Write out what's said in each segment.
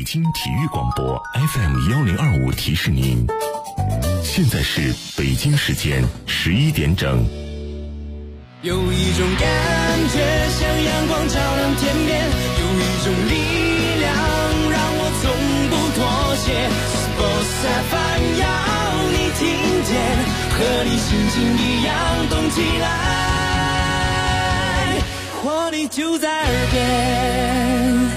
京体育广播 FM1025提示您，现在是北京时间11点整。 有一种感觉像阳光照亮天边，有一种力量让我从不妥协。Sports FM 要你听见，和你心情一样动起来，活力就在耳边。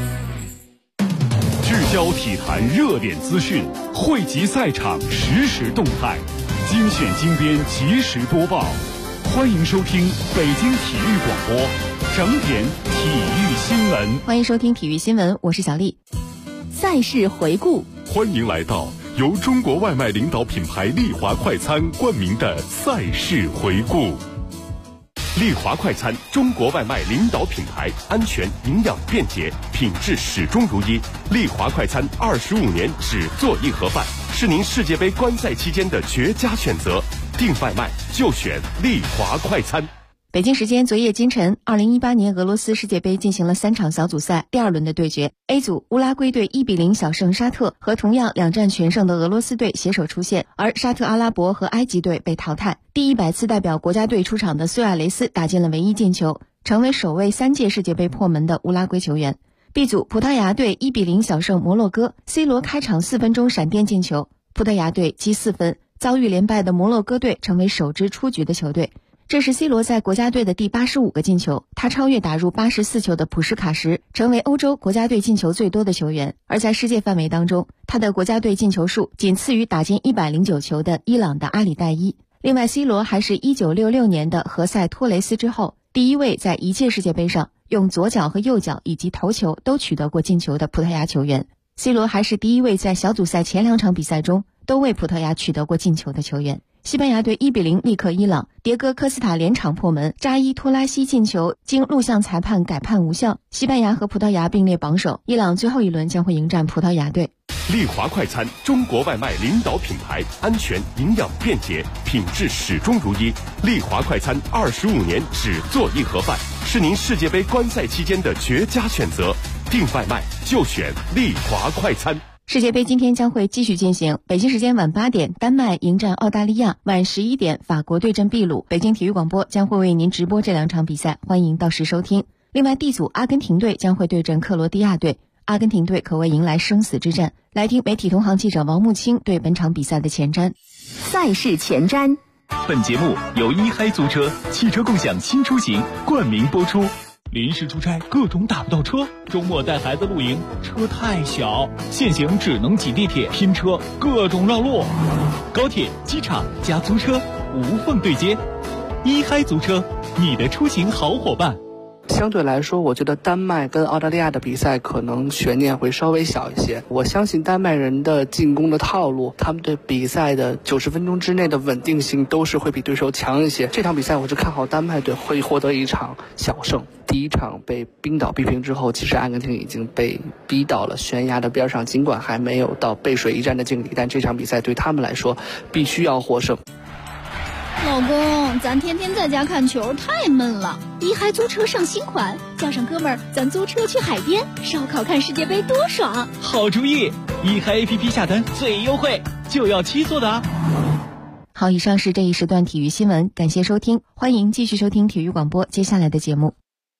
聚焦体坛热点资讯，汇集赛场实时动态，精选精编及时播报。欢迎收听北京体育广播整点体育新闻。 欢迎收听体育新闻，我是小丽。赛事回顾， 欢迎来到由中国外卖领导品牌丽华快餐冠名的赛事回顾。丽华快餐，中国外卖领导品牌，安全、营养、便捷，品质始终如一。丽华快餐25年只做一盒饭，是您世界杯观赛期间的绝佳选择。订外卖就选丽华快餐。 北京时间昨夜今晨，2018年俄罗斯世界杯进行了3场小组赛第2轮的对决。A 组，乌拉圭队1-0小胜沙特，和同样2战全胜的俄罗斯队携手出线，而沙特阿拉伯和埃及队被淘汰。第100次代表国家队出场的苏亚雷斯打进了唯一进球，成为首位3届世界杯破门的乌拉圭球员。B 组，葡萄牙队1-0小胜摩洛哥，C 罗开场4分钟闪电进球，葡萄牙队积4分。遭遇连败的摩洛哥队成为首支出局的球队，这是 C 罗在国家队的第85个进球，他超越打入84球的普什卡什，成为欧洲国家队进球最多的球员。而在世界范围当中，他的国家队进球数仅次于打进109球的伊朗的阿里代伊。另外 C 罗还是1966年的何塞托雷斯之后第一位在一届世界杯上用左脚和右脚以及头球都取得过进球的葡萄牙球员。C 罗还是第一位在小组赛前2场比赛中都为葡萄牙取得过进球的球员。西班牙队1-0力克伊朗，迭戈科斯塔连场破门，扎伊托拉西进球经录像裁判改判无效。西班牙和葡萄牙并列榜首，伊朗最后一轮将会迎战葡萄牙队。 丽华快餐，中国外卖领导品牌，安全、营养、便捷，品质始终如一。丽华快餐25年只做一盒饭，是您世界杯观赛期间的绝佳选择。订外卖就选丽华快餐。 世界杯今天将会继续进行，北京时间晚8点，丹麦迎战澳大利亚，晚11点，法国对阵秘鲁。北京体育广播将会为您直播这2场比赛，欢迎到时收听。另外 D 组，阿根廷队将会对阵克罗地亚队，阿根廷队可谓迎来生死之战。来听媒体同行记者王木清对本场比赛的前瞻。 赛事前瞻。 本节目由一嗨租车汽车共享新出行冠名播出。临时出差各种打不到车，周末带孩子露营车太小，现行只能挤地铁拼车，各种绕路。高铁、机场加租车无缝对接，一嗨租车，你的出行好伙伴。 相对来说，我觉得丹麦跟澳大利亚的比赛可能悬念会稍微小一些。我相信丹麦人的进攻的套路，他们对比赛的90分钟之内的稳定性都是会比对手强一些。这场比赛我是看好丹麦队会获得一场小胜。第1场被冰岛逼平之后，其实阿根廷已经被逼到了悬崖的边上，尽管还没有到背水一战的境地，但这场比赛对他们来说必须要获胜。 老公，咱天天在家看球太闷了，一嗨租车上新款，叫上哥们儿，咱租车去海边烧烤看世界杯多爽。 好主意，一嗨 APP 下单最优惠，就要7座的啊。 好，以上是这一时段体育新闻，感谢收听，欢迎继续收听体育广播接下来的节目。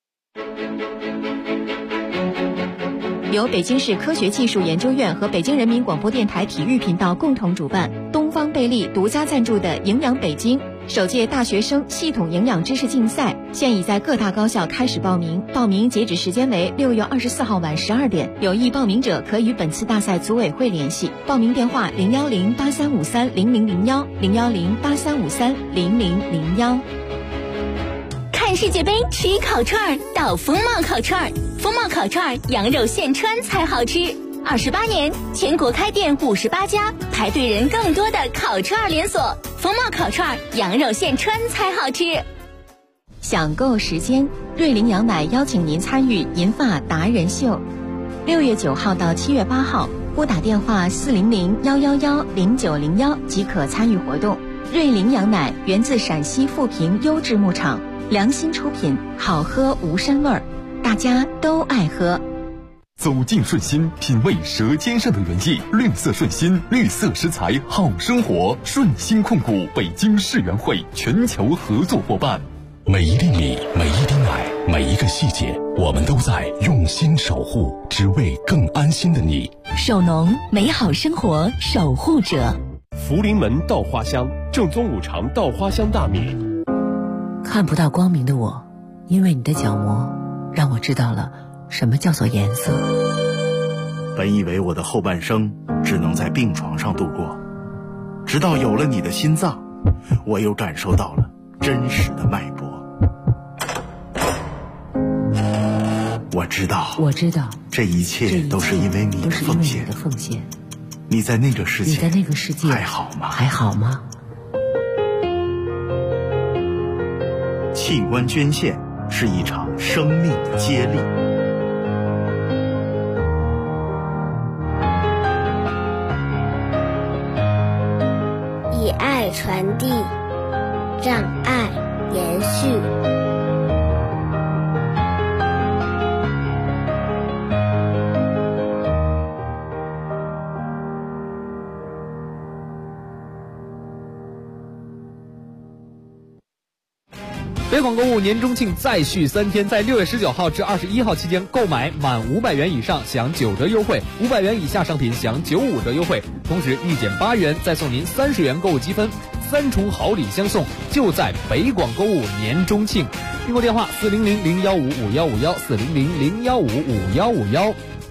由北京市科学技术研究院和北京人民广播电台体育频道共同主办，东方贝利独家赞助的营养北京首届大学生系统营养知识竞赛现已在各大高校开始报名，报名截止时间为6月24号晚12点，有意报名者可与本次大赛组委会联系，报名电话01083530001 01083530001。 看世界杯吃烤串到风貌烤串，风貌烤串羊肉现穿才好吃。28年，全国开店58家，排队人更多的烤串连锁。风貌烤串羊肉现穿才好吃。 享购时间，瑞麟羊奶邀请您参与银发达人秀，6月9号到7月8号，拨打电话400-111-0901即可参与活动。瑞麟羊奶源自陕西富平优质牧场，良心出品，好喝无膻味儿，大家都爱喝。 走进顺心，品味舌尖上的原意。绿色顺心，绿色食材好生活。顺心控股北京世园会全球合作伙伴。 每一粒米，每一滴奶，每一个细节，我们都在用心守护，只为更安心的你。 首农，美好生活守护者。 福临门稻花香，正宗五常稻花香大米。 看不到光明的我，因为你的角膜，让我知道了什么叫做颜色。 本以为我的后半生只能在病床上度过，直到有了你的心脏，我又感受到了真实的脉搏。我知道，这一切都是因为你的奉献。你在那个世界还好吗？器官捐献是一场生命的接力。 以爱传递，让爱延续。 北广购物年中庆再续3天，在6月19号至21号期间，购买满500元以上享9折优惠，500元以下商品享95折优惠，同时1减8元再送您30元购物积分，3重好礼相送，就在北广购物年中庆。订购电话400-015-5151，400-015-5151。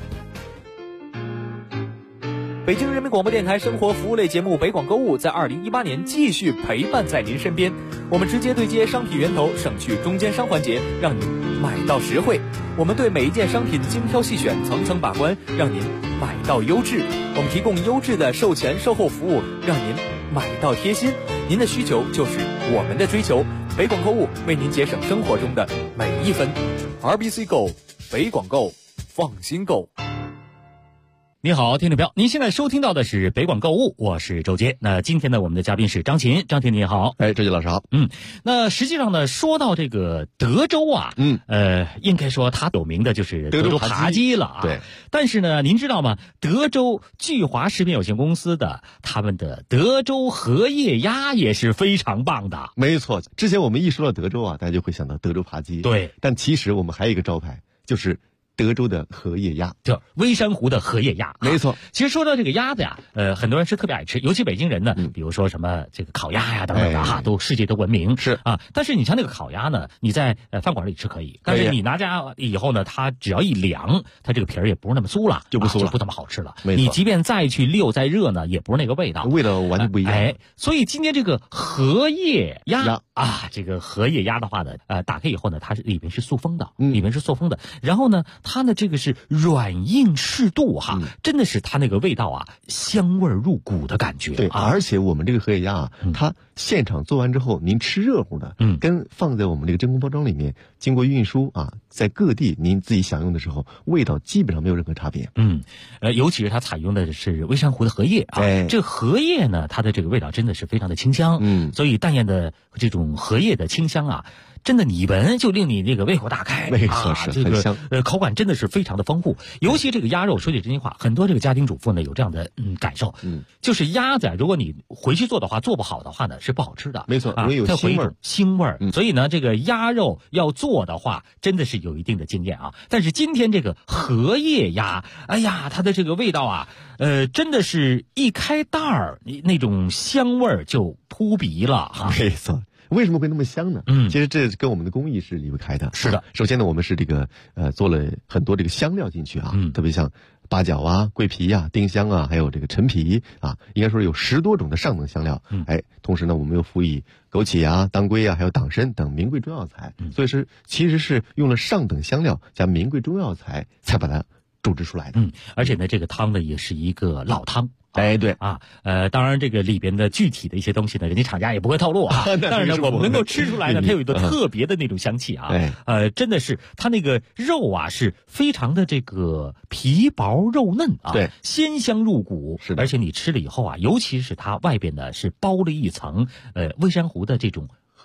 北京人民广播电台生活服务类节目北广购物在2018年继续陪伴在您身边，我们直接对接商品源头，省去中间商环节，让您买到实惠。我们对每一件商品精挑细选，层层把关，让您买到优质。我们提供优质的售前售后服务，让您买到贴心。您的需求就是我们的追求，北广购物为您节省生活中的每一分。RBC 购，北广购，放心购。 你好，听众朋友，您现在收听到的是北广购物，我是周杰。那今天呢，我们的嘉宾是张琴，张琴你好。 周杰老师好。 那实际上呢，说到这个德州啊，应该说它有名的就是德州扒鸡了啊。 对。 但是呢，您知道吗？德州聚华食品有限公司的他们的德州荷叶鸭也是非常棒的。 没错，之前我们一说到德州啊，大家就会想到德州扒鸡。 对。 但其实我们还有一个招牌，就是德州的荷叶鸭， 叫微山湖的荷叶鸭。 没错。 其实说到这个鸭子呀，很多人是特别爱吃，尤其北京人呢，比如说什么这个烤鸭呀等等的哈，都世界都闻名。 是啊， 但是你像那个烤鸭呢，你在饭馆里吃可以，但是你拿家以后呢，它只要一凉，它这个皮儿也不是那么酥了，就不那么好吃了。你即便再去溜再热呢，也不是那个味道， 味道完全不一样。 所以今天这个荷叶鸭啊，这个荷叶鸭的话呢，打开以后呢，它是里面是塑封的，然后呢，它呢这个是软硬适度哈，真的是它那个味道啊，香味入骨的感觉。 对，而且我们这个荷叶鸭啊，它现场做完之后，您吃热乎的，跟放在我们这个真空包装里面，经过运输啊，在各地您自己享用的时候，味道基本上没有任何差别。 尤其是它采用的是微山湖的荷叶啊，这荷叶呢，它的这个味道真的是非常的清香，所以淡艳的这种荷叶的清香啊，真的你闻就令你那个胃口大开。 没错，是这很香。 口感真的是非常的丰富，尤其这个鸭肉，说句真心话，很多这个家庭主妇呢有这样的感受，就是鸭子如果你回去做的话，做不好的话呢是不好吃的。 没错，因为有腥味儿，所以呢这个鸭肉要做的话，真的是有一定的经验啊。但是今天这个荷叶鸭，哎呀，它的这个味道啊，真的是一开袋儿，那种香味儿就扑鼻了哈。 没错。为什么会那么香呢？其实这跟我们的工艺是离不开的。 是的， 首先呢，我们是这个做了很多这个香料进去啊，特别像八角啊、桂皮啊、丁香啊，还有这个陈皮啊，应该说有10多种的上等香料。同时呢，我们又辅以枸杞啊、当归啊，还有党参等名贵中药材，所以其实是用了上等香料加名贵中药材才把它煮制出来的。 而且呢，这个汤呢也是一个老汤。 对啊，当然这个里边的具体的一些东西呢，人家厂家也不会透露啊。但是呢，我们能够吃出来呢，它有一个特别的那种香气啊。真的是它那个肉啊，是非常的这个皮薄肉嫩啊， 对， 鲜香入骨。 是的， 而且你吃了以后啊，尤其是它外边呢是包了一层微山湖的这种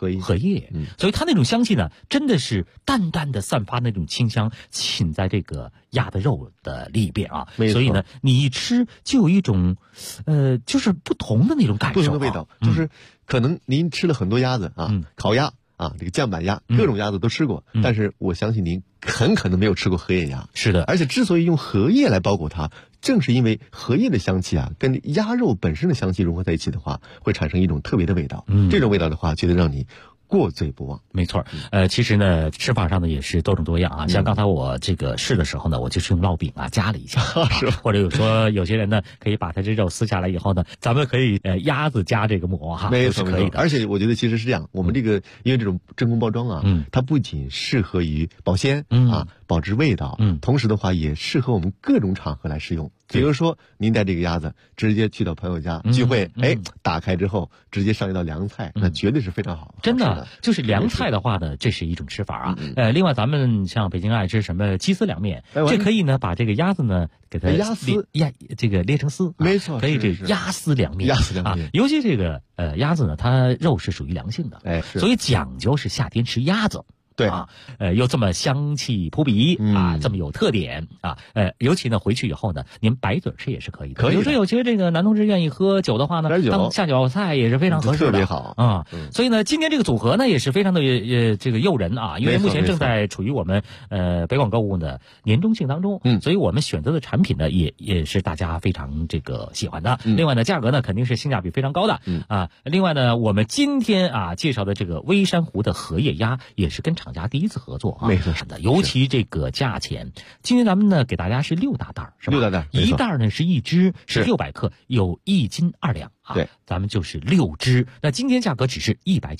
荷叶， 所以它那种香气呢，真的是淡淡的散发那种清香，浸在这个鸭的肉的里边啊。所以呢，你一吃就有一种，就是不同的那种感受， 不同的味道，就是可能您吃了很多鸭子啊，烤鸭啊，这个酱板鸭，各种鸭子都吃过，但是我相信您很可能没有吃过荷叶鸭。 是的， 而且之所以用荷叶来包裹它，正是因为荷叶的香气啊，跟鸭肉本身的香气融合在一起的话，会产生一种特别的味道。这种味道的话，绝对让你过嘴不忘。 没错，其实呢，吃法上呢也是多种多样啊。像刚才我这个试的时候呢，我就是用烙饼啊夹了一下， 是吧？ 或者说有些人呢，可以把它这肉撕下来以后呢，咱们可以鸭子夹这个馍哈， 没错， 可以的。 而且我觉得其实是这样，我们这个因为这种真空包装啊，它不仅适合于保鲜啊，保持味道，同时的话也适合我们各种场合来使用。比如说，您带这个鸭子直接去到朋友家聚会，打开之后直接上一道凉菜，那绝对是非常好。 真的，就是凉菜的话呢，这是一种吃法啊。另外咱们像北京爱吃什么鸡丝凉面，这可以呢把这个鸭子呢给它这个捏成丝， 没错， 可以这鸭丝凉面，尤其这个鸭子呢，它肉是属于凉性的，所以讲究是夏天吃鸭子。 对啊，又这么香气扑鼻啊，这么有特点啊，尤其呢回去以后呢，您白嘴吃也是可以的。比如说有些这个男同志愿意喝酒的话呢，当下酒菜也是非常合适的， 特别好啊。所以呢，今天这个组合呢也是非常的这个诱人啊，因为目前正在处于我们北广购物的年中庆当中，所以我们选择的产品呢也是大家非常这个喜欢的。另外呢，价格呢肯定是性价比非常高的啊。另外呢，我们今天啊介绍的这个微山湖的荷叶鸭也是跟厂家第一次合作啊， 没错， 尤其这个价钱，今天咱们呢给大家是6大袋，是吧 ？6大袋， 一袋呢是1只，是600克，有1斤2两啊。 对， 咱们就是6只。那今天价格只是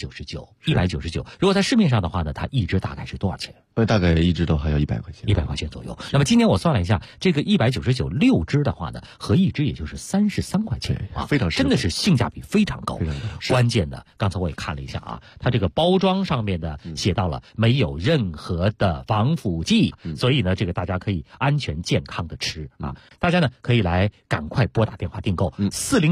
199，199。如果在市面上的话呢，它1只大概是多少钱？ 大概1只都还要100块钱 ，100块钱左右。那么今天我算了一下，这个199，6只的话呢，合1只也就是33块钱啊， 非常真的是性价比非常高。关键的，刚才我也看了一下啊，它这个包装上面的写到了没有任何的防腐剂，所以呢，这个大家可以安全健康的吃啊。大家呢可以来赶快拨打电话订购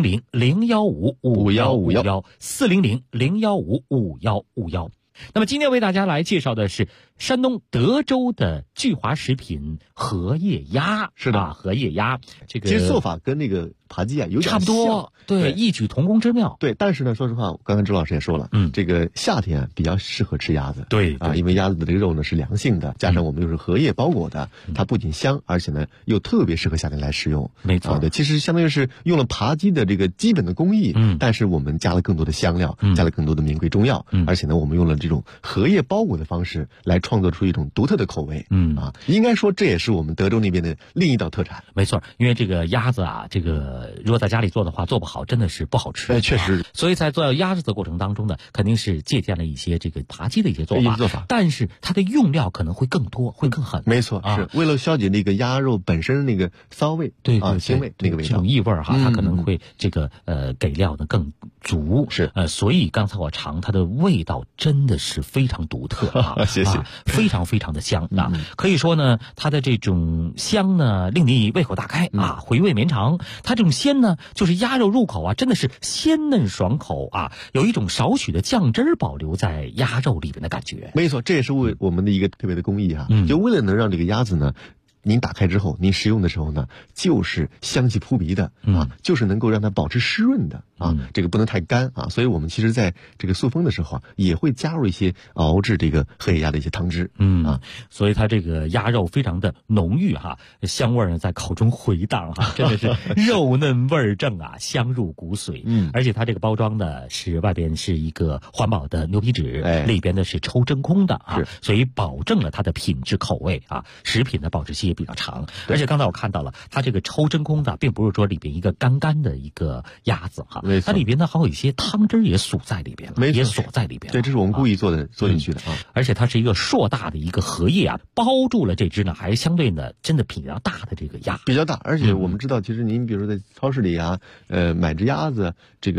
400-015-5151，400-015-5151。那么今天为大家来介绍的是山东德州的聚华食品荷叶鸭， 是的， 荷叶鸭这个其实做法跟那个扒鸡啊有点差不多，对，异曲同工之妙。 对，但是呢，说实话，刚才周老师也说了，这个夏天比较适合吃鸭子， 对啊，因为鸭子的这个肉呢是凉性的，加上我们又是荷叶包裹的，它不仅香，而且呢又特别适合夏天来食用。 没错， 对，其实相当于是用了扒鸡的这个基本的工艺，但是我们加了更多的香料，加了更多的名贵中药，而且呢，我们用了这种荷叶包裹的方式来创作出一种独特的口味，应该说这也是我们德州那边的另一道特产。 没错，因为这个鸭子啊，这个如果在家里做的话，做不好真的是不好吃。 确实， 所以在做鸭子的过程当中呢，肯定是借鉴了一些这个扒鸡的一些做法，但是它的用料可能会更多，会更狠。 没错，是为了消解那个鸭肉本身那个骚味， 对腥味那个味道， 这种异味哈，它可能会这个给料的更足。 是所以刚才我尝它的味道真的是非常独特啊， 谢谢， 非常非常的香啊，可以说呢，它的这种香呢，令你胃口大开啊，回味绵长。它这种鲜呢，就是鸭肉入口啊，真的是鲜嫩爽口啊，有一种少许的酱汁儿保留在鸭肉里边的感觉。 没错，这也是为我们的一个特别的工艺啊，就为了能让这个鸭子呢，您打开之后，您食用的时候呢，就是香气扑鼻的啊，就是能够让它保持湿润的啊，这个不能太干啊，所以我们其实在这个塑封的时候啊，也会加入一些熬制这个荷叶鸭的一些汤汁， 所以它这个鸭肉非常的浓郁哈，香味呢在口中回荡哈，真的是肉嫩味儿正啊，香入骨髓。而且它这个包装呢是外边是一个环保的牛皮纸，里边呢是抽真空的啊，所以保证了它的品质口味啊，食品的保质期也比较长。而且刚才我看到了，它这个抽真空的并不是说里边一个干干的一个鸭子哈，它里边呢还有一些汤汁也锁在里边了，也锁在里边了。 对，这是我们故意做进去的啊。 而且它是一个硕大的一个荷叶啊，包住了这只呢还相对呢真的比较大的这个鸭， 比较大。而且我们知道，其实您比如说在超市里啊，买只鸭子，这个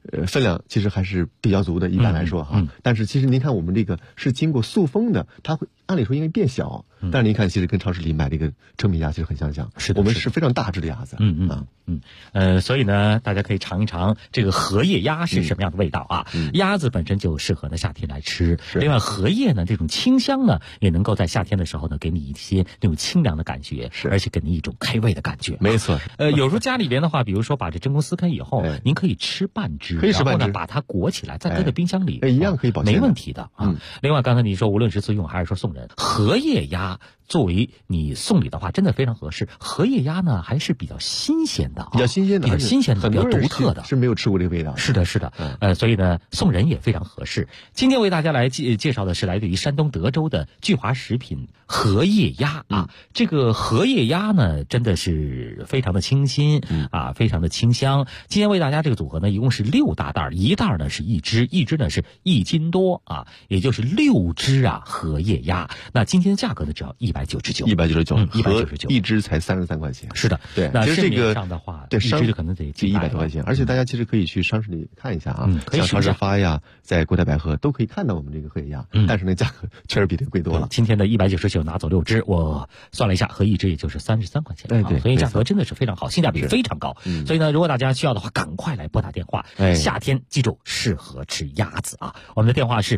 分量其实还是比较足的，一般来说哈。但是其实您看我们这个是经过塑封的，它会按理说应该变小，但是您看其实跟超市里买这个成品鸭其实很相像。 是的， 我们是非常大只的鸭子。 所以呢，大家可以尝一尝这个荷叶鸭是什么样的味道啊？鸭子本身就适合呢夏天来吃，另外荷叶呢这种清香呢，也能够在夏天的时候呢给你一些那种清凉的感觉，而且给你一种开胃的感觉。 没错。 有时候家里边的话，比如说把这真空撕开以后，您可以吃半只， 可以吃半只， 然后呢把它裹起来，再搁在冰箱里， 一样可以保鲜， 没问题的啊。另外，刚才你说无论是自用还是说送人，荷叶鸭作为你送礼的话，真的非常合适。荷叶鸭呢还是比较新鲜的， 比较新鲜的， 比较独特的， 是没有吃过这个味道。 是的，是的。所以呢，送人也非常合适。今天为大家来介绍的是来自于山东德州的聚华食品荷叶鸭啊。这个荷叶鸭呢，真的是非常的清新非常的清香。今天为大家这个组合呢，一共是6大袋，一袋呢是1只，一只呢是1斤多啊，也就是6只荷叶鸭。那今天的价格呢，只要199，199， 一只才33块钱。 是的， 对。 那其实这个上的话， 对， 一只可能得 100多块钱。而且大家其实可以去超市里看一下啊， 像超市发呀，在国泰百合都可以看到我们这个荷叶鸭，但是呢价格确实比这贵多了。 今天的199拿走6只，我算了一下，合一只也就是33块钱。 对， 所以价格真的是非常好，性价比非常高。所以呢，如果大家需要的话，赶快来拨打电话。夏天记住适合吃鸭子啊！我们的电话是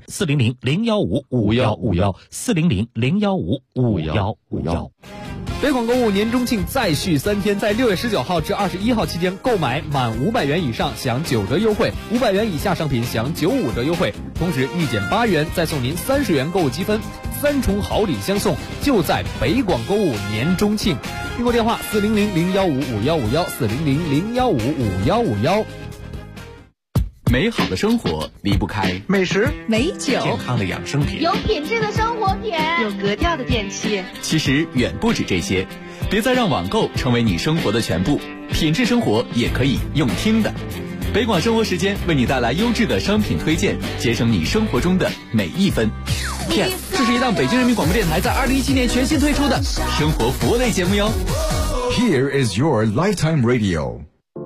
400-015-5151，400-015-5151。 北广购物年中庆再续3天，在6月19号至21号期间，购买满500元以上享9折优惠，500元以下商品享95折优惠，同时1减8元再送您30元购物积分，3重好礼相送，就在北广购物年中庆。订购电话400-015-5151，400-015-5151。 美好的生活离不开美食、 美酒、 健康的养生品， 有品质的生活品， 有格调的电器。 其实远不止这些，别再让网购成为你生活的全部，品质生活也可以用听的。北广生活时间为你带来优质的商品推荐，节省你生活中的每一分。Yes， 这是一档北京人民广播电台在2017年全新推出的生活服务类节目哟。 Here is your lifetime radio。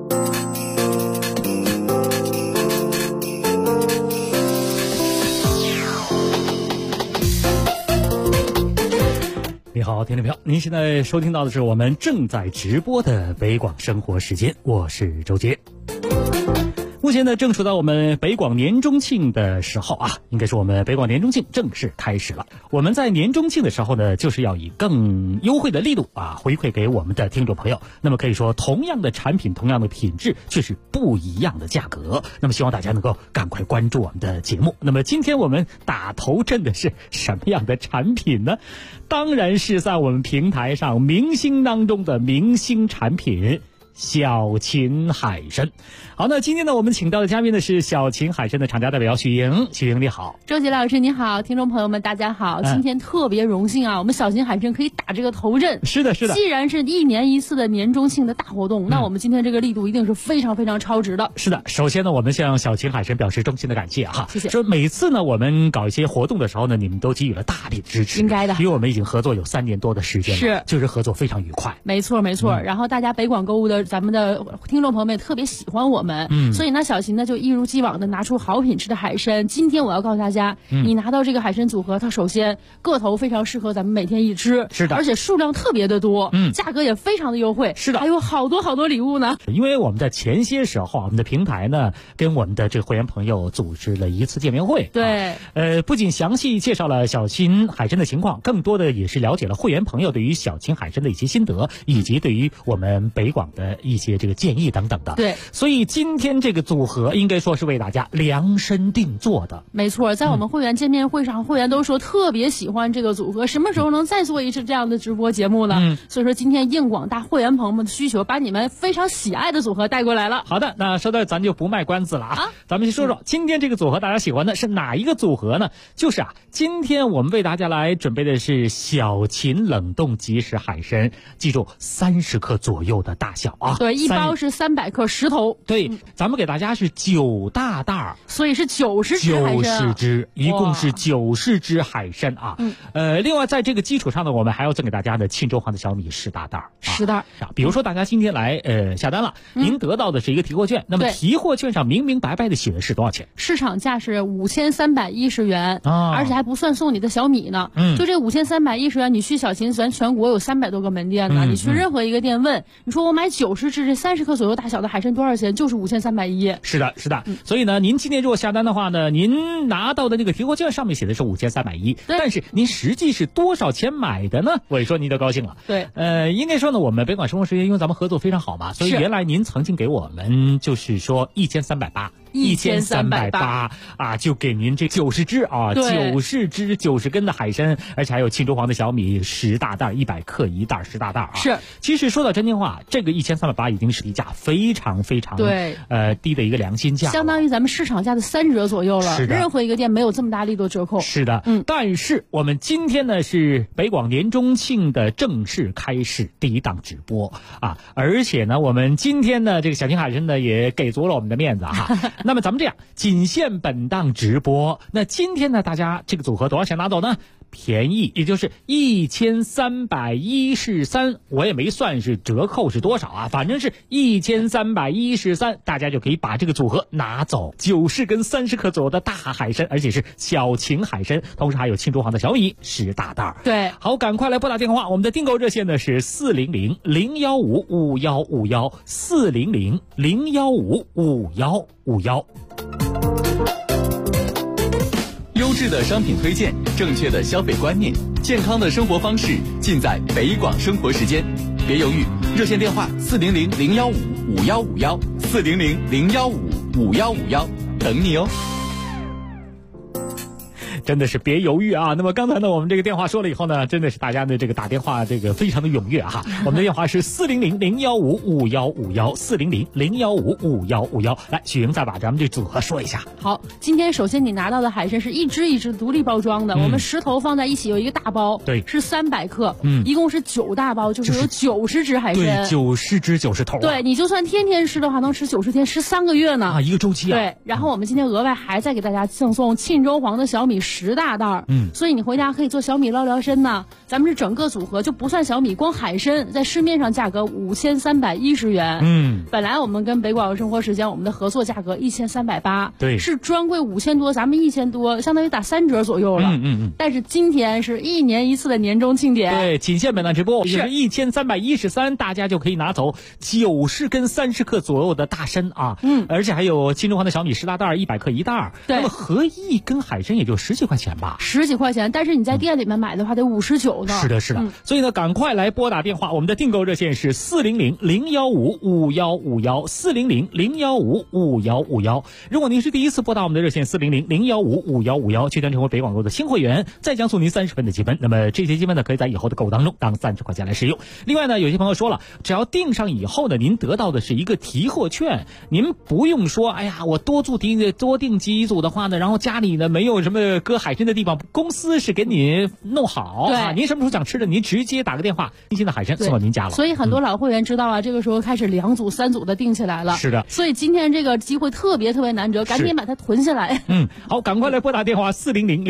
你好，听众朋友，您现在收听到的是我们正在直播的北广生活时间，我是周杰。目前呢，正处到我们北广年中庆的时候啊，应该是我们北广年中庆正式开始了。我们在年中庆的时候呢，就是要以更优惠的力度回馈给我们的听众朋友。那么可以说，同样的产品，同样的品质，却是不一样的价格。那么希望大家能够赶快关注我们的节目。那么今天我们打头阵的是什么样的产品呢？当然是在我们平台上明星当中的明星产品。小秦海参。好，那今天呢，我们请到的嘉宾呢是小秦海参的厂家代表许莹。许莹你好。 周杰老师你好，听众朋友们大家好。今天特别荣幸我们小秦海参可以打这个头阵。 是的，是的。 既然是1年1次的年中庆的大活动，那我们今天这个力度一定是非常非常超值的。 是的，首先呢，我们向小秦海参表示衷心的感谢谢谢。 说每次呢，我们搞一些活动的时候呢，你们都给予了大力的支持， 应该的。 因为我们已经合作有3年多的时间了， 是， 就是合作非常愉快。 没错。然后大家北广购物的咱们的听众朋友们也特别喜欢我们，所以呢，小秦呢就一如既往的拿出好品质的海参。今天我要告诉大家，你拿到这个海参组合，它首先个头非常适合咱们每天一吃， 是的， 而且数量特别的多，价格也非常的优惠， 是的， 还有好多礼物呢。 因为我们在前些时候我们的平台呢跟我们的这个会员朋友组织了一次见面会， 对， 不仅详细介绍了小秦海参的情况，更多的也是了解了会员朋友对于小秦海参的一些心得，以及对于我们北广的一些这个建议等等的。 对， 所以今天这个组合应该说是为大家量身定做的。 没错，在我们会员见面会上，会员都说特别喜欢这个组合，什么时候能再做一次这样的直播节目呢？所以说今天应广大会员朋友们的需求，把你们非常喜爱的组合带过来了。 好的，那说到咱就不卖关子了咱们先说说今天这个组合大家喜欢的是哪一个组合呢？就是今天我们为大家来准备的是小秦冷冻即食海参，记住30克左右的大小， 啊。 对，一包是300克10头。 对，咱们给大家是9大袋儿， 所以是90只海参。 90只，一共是90只海参啊。另外在这个基础上呢，我们还要赠给大家的庆州黄的小米10大袋儿。 10袋。 比如说大家今天来下单了，您得到的是一个提货券，那么提货券上明明白白的写的是多少钱？ 市场价是5310元啊，而且还不算送你的小米呢。就这5310元，你去小秦咱全国有300多个门店呢，你去任何一个店问，你说我买90只这30克左右大小的海参多少钱？就是5310。 是的，是的。所以呢，您今天如果下单的话呢，您拿到的那个提货券上面写的是5310，但是您实际是多少钱买的呢？我一说您就高兴了。 对， 应该说呢，我们北广生活时间因为咱们合作非常好嘛，所以原来您曾经给我们就是说1380啊，就给您这90只啊，90只90根的海参，而且还有庆州黄的小米10大袋，100克1袋10大袋啊。 是， 其实说到真心话，这个1380已经是低价非常非常低的一个良心价， 相当于咱们市场价的3折左右了。 是的， 任何一个店没有这么大力度折扣。 是的，但是我们今天呢是北广年中庆的正式开始第一档直播啊，而且呢我们今天呢这个小秦海参呢也给足了我们的面子哈。那么咱们这样，仅限本档直播。那今天呢，大家这个组合多少钱拿走呢？便宜，也就是1313，我也没算是折扣是多少啊，反正是1313，大家就可以把这个组合拿走，90根30克左右的大海参，而且是小秦海参，同时还有庆州黄的小米10大袋。 对， 好，赶快来拨打电话，我们的订购热线呢是400-015-5151，400-015-5151。 优质的商品推荐，正确的消费观念，健康的生活方式，尽在北广生活时间。别犹豫，热线电话400-015-5151，400-015-5151，等你哦。 真的是别犹豫啊！那么刚才呢，我们这个电话说了以后呢，真的是大家的这个打电话这个非常的踊跃哈。我们的电话是400-015-5151，400-015-5151。来，许莹再把咱们这组合说一下。 好，今天首先你拿到的海参是一只一只独立包装的，我们10头放在一起有一个大包， 对， 是300克，一共是9大包，就是有90只海参， 对，90只90头。 对，你就算天天吃的话，能吃90天，吃3个月呢啊，一个周期啊。 对，然后我们今天额外还再给大家赠送庆州黄的小米10大袋，所以你回家可以做小米捞聊参呢。咱们是整个组合就不算小米，光海参在市面上价格5310元，本来我们跟北广生活时间我们的合作价格1380， 对， 是专柜5000多，咱们1000多，相当于打3折左右了。但是今天是1年1次的年终庆典， 对，仅限本档直播，是1313，大家就可以拿走90根30克左右的大参啊，而且还有庆州黄的小米10大袋，100克1袋， 对， 那么合一根海参也就10几块钱吧 ，10几块钱，但是你在店里面买的话得59呢。 是的，是的，所以呢，赶快来拨打电话，我们的订购热线是400-015-5151，400-015-5151。如果您是第一次拨打我们的热线400-015-5151，确定成为北广购的新会员，再将送您30分的积分。那么这些积分呢，可以在以后的购物当中当30块钱来使用。另外呢，有些朋友说了，只要订上以后呢，您得到的是一个提货券，您不用说，哎呀，我多订几组的话呢，然后家里呢没有什么搁海参的地方，公司是给你弄好啊。您什么时候想吃的，您直接打个电话，新鲜的海参送到您家了。 所以很多老会员知道啊，这个时候开始2组3组的订起来了。 是的， 所以今天这个机会特别难得，赶紧把它囤下来。 好，赶快来拨打电话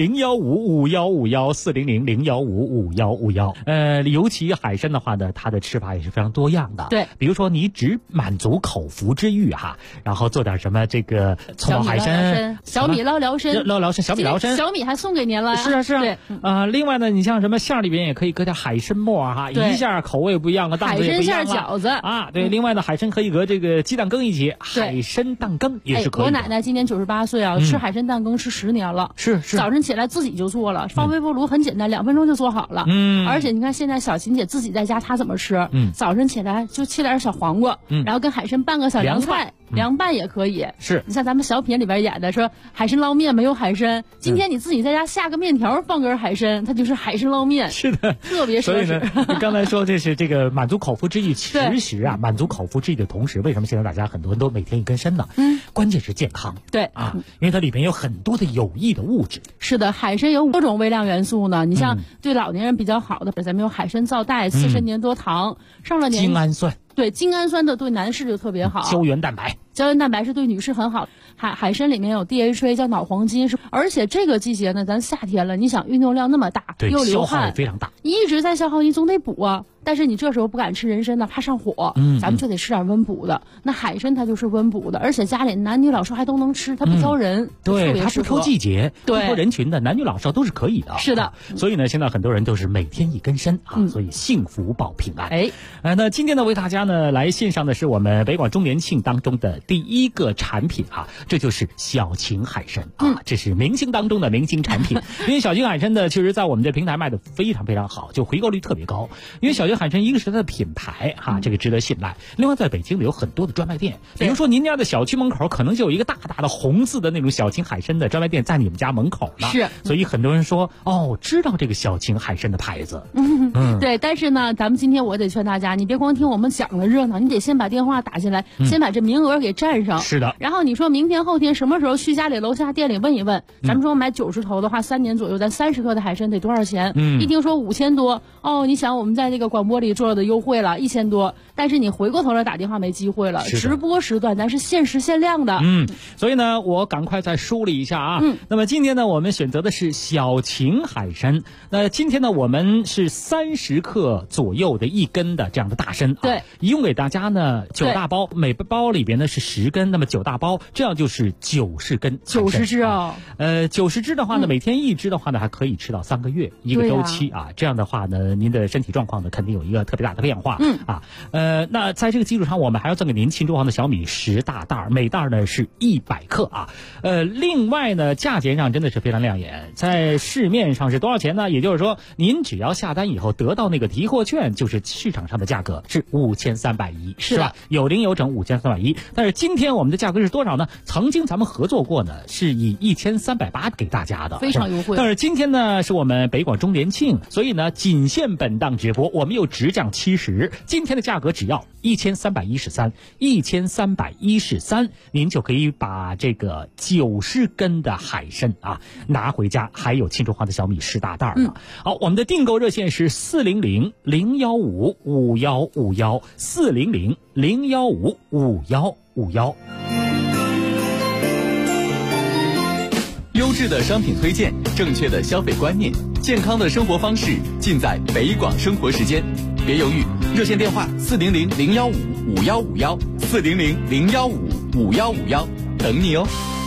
400-015-5151，400-015-5151。尤其海参的话呢，它的吃法也是非常多样的。 对， 比如说你只满足口腹之欲哈，然后做点什么这个葱爆海参、 小米捞聊参、 小米捞参， 小米还送给您了。 是啊。 对， 另外呢，你像什么馅里边也可以搁点海参末哈，一下口味不一样了，档次也不一样了。 海参馅饺子啊，对。另外呢，海参可以搁这个鸡蛋羹一起，海参蛋羹也是可以的。 我奶奶今年98岁啊，吃海参蛋羹吃10年了。 是。 早晨起来自己就做了，放微波炉很简单，2分钟就做好了。而且你看现在小秦姐自己在家，她怎么吃？早晨起来就切点小黄瓜，然后跟海参拌个小凉菜。凉拌也可以， 是你像咱们小品里边演的说海参捞面没有海参，今天你自己在家下个面条放根海参，它就是海参捞面。 是的， 特别奢侈。 所以呢，你刚才说这是这个满足口腹之欲，其实啊，满足口腹之欲的同时，为什么现在大家很多人都每天一根参呢？关键是健康。 对啊，因为它里边有很多的有益的物质。 是的，海参有多种微量元素呢。你像对老年人比较好的，咱们有海参皂带、刺参粘多糖，上了年精氨酸。 对，精氨酸的对男士就特别好， 胶原蛋白。 胶原蛋白是对女士很好，海参里面有 DHA 叫脑黄金，而且这个季节呢，咱夏天了，你想运动量那么大，又流汗， 消耗也非常大， 一直在消耗，你总得补啊。但是你这时候不敢吃人参呢，怕上火，咱们就得吃点温补的。那海参它就是温补的，而且家里男女老少还都能吃，它不挑人， 对，它不挑季节，不挑人群的，男女老少都是可以的。 是的， 所以呢，现在很多人都是每天一根参啊，所以幸福保平安。那今天呢，为大家呢来献上的是我们北广周年庆当中的第一个产品啊，这就是小秦海参啊，这是明星当中的明星产品。因为小秦海参呢，确实在我们这平台卖的非常非常好，就回购率特别高。因为小秦海参一个是它的品牌哈，这个值得信赖。另外，在北京里有很多的专卖店，比如说您家的小区门口可能就有一个大大的红字的那种小秦海参的专卖店在你们家门口呢。 是， 所以很多人说知道这个小秦海参的牌子。 对，但是呢，咱们今天我得劝大家，你别光听我们讲的热闹，你得先把电话打进来，先把这名额给占上。 是的。 然后你说明天后天什么时候去家里楼下店里问一问，咱们说买90头的话，3年左右，咱30克的海参得多少钱？一听说5000多，你想我们在这个广播里做的优惠了1000多，但是你回过头来打电话没机会了。直播时段咱是限时限量的。 所以呢，我赶快再梳理一下啊。那么今天呢，我们选择的是小秦海参。那今天呢，我们是30克左右的一根的这样的大参。 对， 一共给大家呢9大包，每包里边呢是10根，那么9大包，这样就是90根。 90只啊 ，90只的话呢，每天1只的话呢，还可以吃到3个月一个周期啊。这样的话呢，您的身体状况呢，肯定有一个特别大的变化。那在这个基础上，我们还要赠给您秦州黄的小米10大袋，每袋呢是100克啊。另外呢，价钱上真的是非常亮眼，在市面上是多少钱呢？也就是说，您只要下单以后得到那个提货券，就是市场上的价格是5310，是吧？有零有整5310。但是今天我们的价格是多少呢？曾经咱们合作过呢，是以1380给大家的， 非常优惠。 但是今天呢，是我们北广周年庆，所以呢，仅限本档直播，我们又直降70，今天的价格只要1313，您就可以把这个90根的海参啊拿回家，还有秦州黄的小米10大袋呢。好，我们的订购热线是400-015-5151，400-015-5151。 优质的商品推荐，正确的消费观念，健康的生活方式，尽在北广生活时间。别犹豫，热线电话400-015-5151，400-015-5151，等你哦。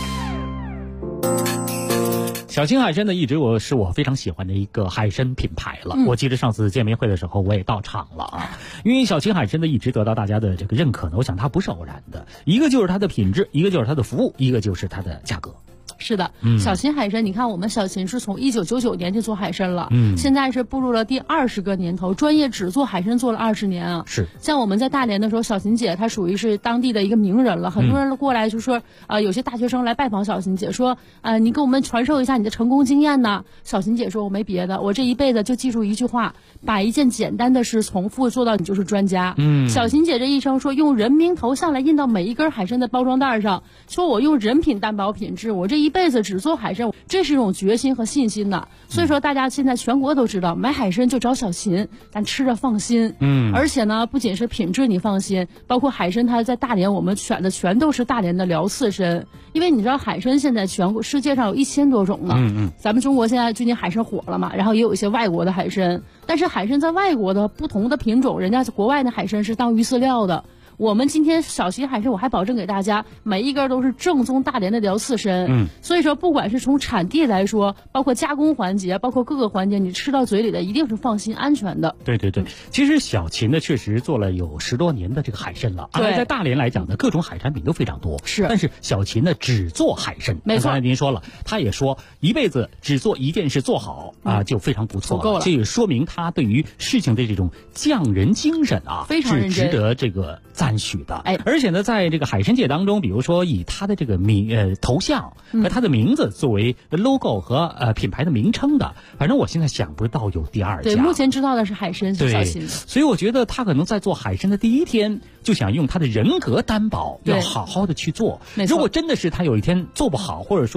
小秦海参呢，一直是我非常喜欢的一个海参品牌了。我记得上次见面会的时候，我也到场了啊。因为小秦海参呢，一直得到大家的这个认可呢，我想它不是偶然的，一个就是它的品质，一个就是它的服务，一个就是它的价格。 是的，小秦海参，你看我们小秦是从1999年就做海参了，现在是步入了第20个年头，专业只做海参做了20年啊。 是， 像我们在大连的时候，小秦姐她属于是当地的一个名人了，很多人过来就说，有些大学生来拜访小秦姐，说，你给我们传授一下你的成功经验呢。小秦姐说，我没别的，我这一辈子就记住一句话，把一件简单的事重复做到你就是专家。小秦姐这一生说，用人名头像来印到每一根海参的包装袋上，说我用人品担保品质，我这一辈子只做海参，这是一种决心和信心呐。所以说大家现在全国都知道，买海参就找小秦，咱吃着放心。而且呢，不仅是品质你放心，包括海参它在大连我们选的全都是大连的辽刺参，因为你知道海参现在全国世界上有1000多种呢。咱们中国现在最近海参火了嘛，然后也有一些外国的海参，但是海参在外国的不同的品种，人家国外的海参是当鱼饲料的。我们今天小秦海参，我还保证给大家每一根都是正宗大连的辽刺参。所以说不管是从产地来说，包括加工环节，包括各个环节，你吃到嘴里的一定是放心安全的。 对对对，其实小秦呢确实做了有10多年的这个海参了，而在大连来讲呢，各种海产品都非常多。 是， 但是小秦呢只做海参。 没错， 刚才您说了，他也说一辈子只做一件事做好就非常不错了， 够了。 这也说明他对于事情的这种匠人精神非常认真， 是值得这个赞许的。而且呢，在这个海参界当中，比如说以他的这个头像和他的名字作为 logo 和品牌的名称的，反正我现在想不到有第二家。 对，目前知道的是海参是小秦。 所以我觉得他可能在做海参的第一天就想用他的人格担保，要好好的去做。如果真的是他有一天做不好，或者说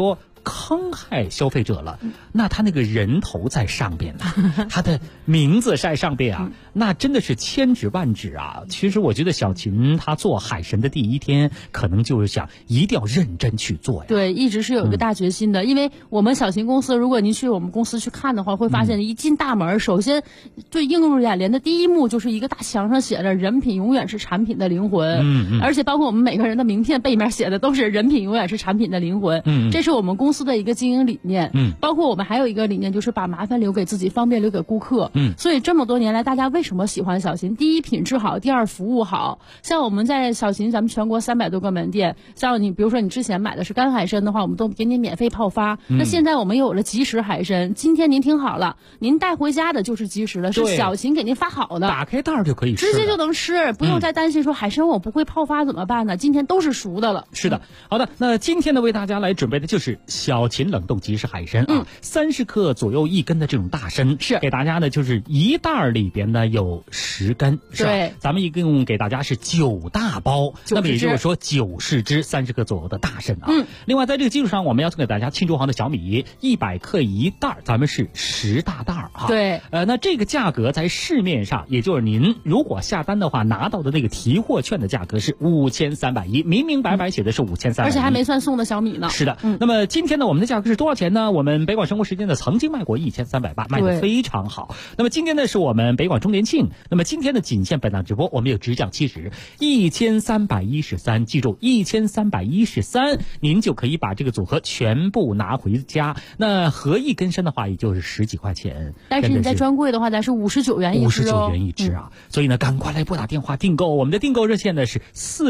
坑害消费者了，那他那个人头在上边呢，他的名字在上边啊，那真的是千指万指啊。其实我觉得小秦他做海参的第一天，可能就是想一定要认真去做呀。 对，一直是有一个大决心的，因为我们小秦公司，如果您去我们公司去看的话，会发现一进大门，首先最映入眼帘的第一幕就是一个大墙上写着"人品永远是产品的灵魂"，而且包括我们每个人的名片背面写的都是"人品永远是产品的灵魂"，这是我们公司的一个经营理念。包括我们还有一个理念，就是把麻烦留给自己，方便留给顾客。所以这么多年来，大家为什么喜欢小秦？第一，品质好；第二，服务好。像我们在小秦，咱们全国300多个门店，像你比如说你之前买的是干海参的话，我们都给你免费泡发。那现在我们有了即食海参，今天您听好了，您带回家的就是即食的，是小秦给您发好的， 打开袋就可以吃， 直接就能吃，不用再担心说海参我不会泡发怎么办呢？今天都是熟的了。 是的，好的，那今天呢为大家来准备的就是小秦冷冻即食海参啊，30克左右1根的这种大参， 是给大家呢就是一袋里边呢有10根，是吧？ 对， 咱们一共给大家是9大包，那么也就是说90只30克左右的大参啊。另外在这个基础上，我们要送给大家庆祝行的小米100克一袋，咱们是10大袋啊。 对， 那这个价格在市面上，也就是您如果下单的话，拿到的那个提货券的价格是5310，明明白白写的是5310， 而且还没算送的小米呢。 是的，那么今天呢，我们的价格是多少钱呢？我们北广生活时间呢曾经卖过1380，卖得非常好。那么今天呢是我们北广周年庆，那么今天的仅限本档直播，我们有直降70 1313，记住1313，您就可以把这个组合全部拿回家。那合一根参的话，也就是10几块钱， 但是你在专柜的话，咱是59元一只 ，59元一只啊。所以呢，赶快来拨打电话订购，我们的订购热线呢是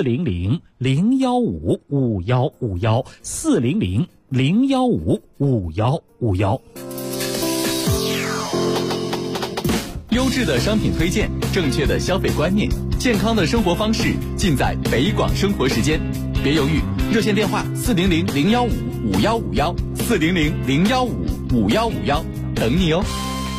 400-015-5151，400-015-5151。 优质的商品推荐，正确的消费观念，健康的生活方式，尽在北广生活时间。别犹豫，热线电话400-015-5151，400-015-5151，等你哦。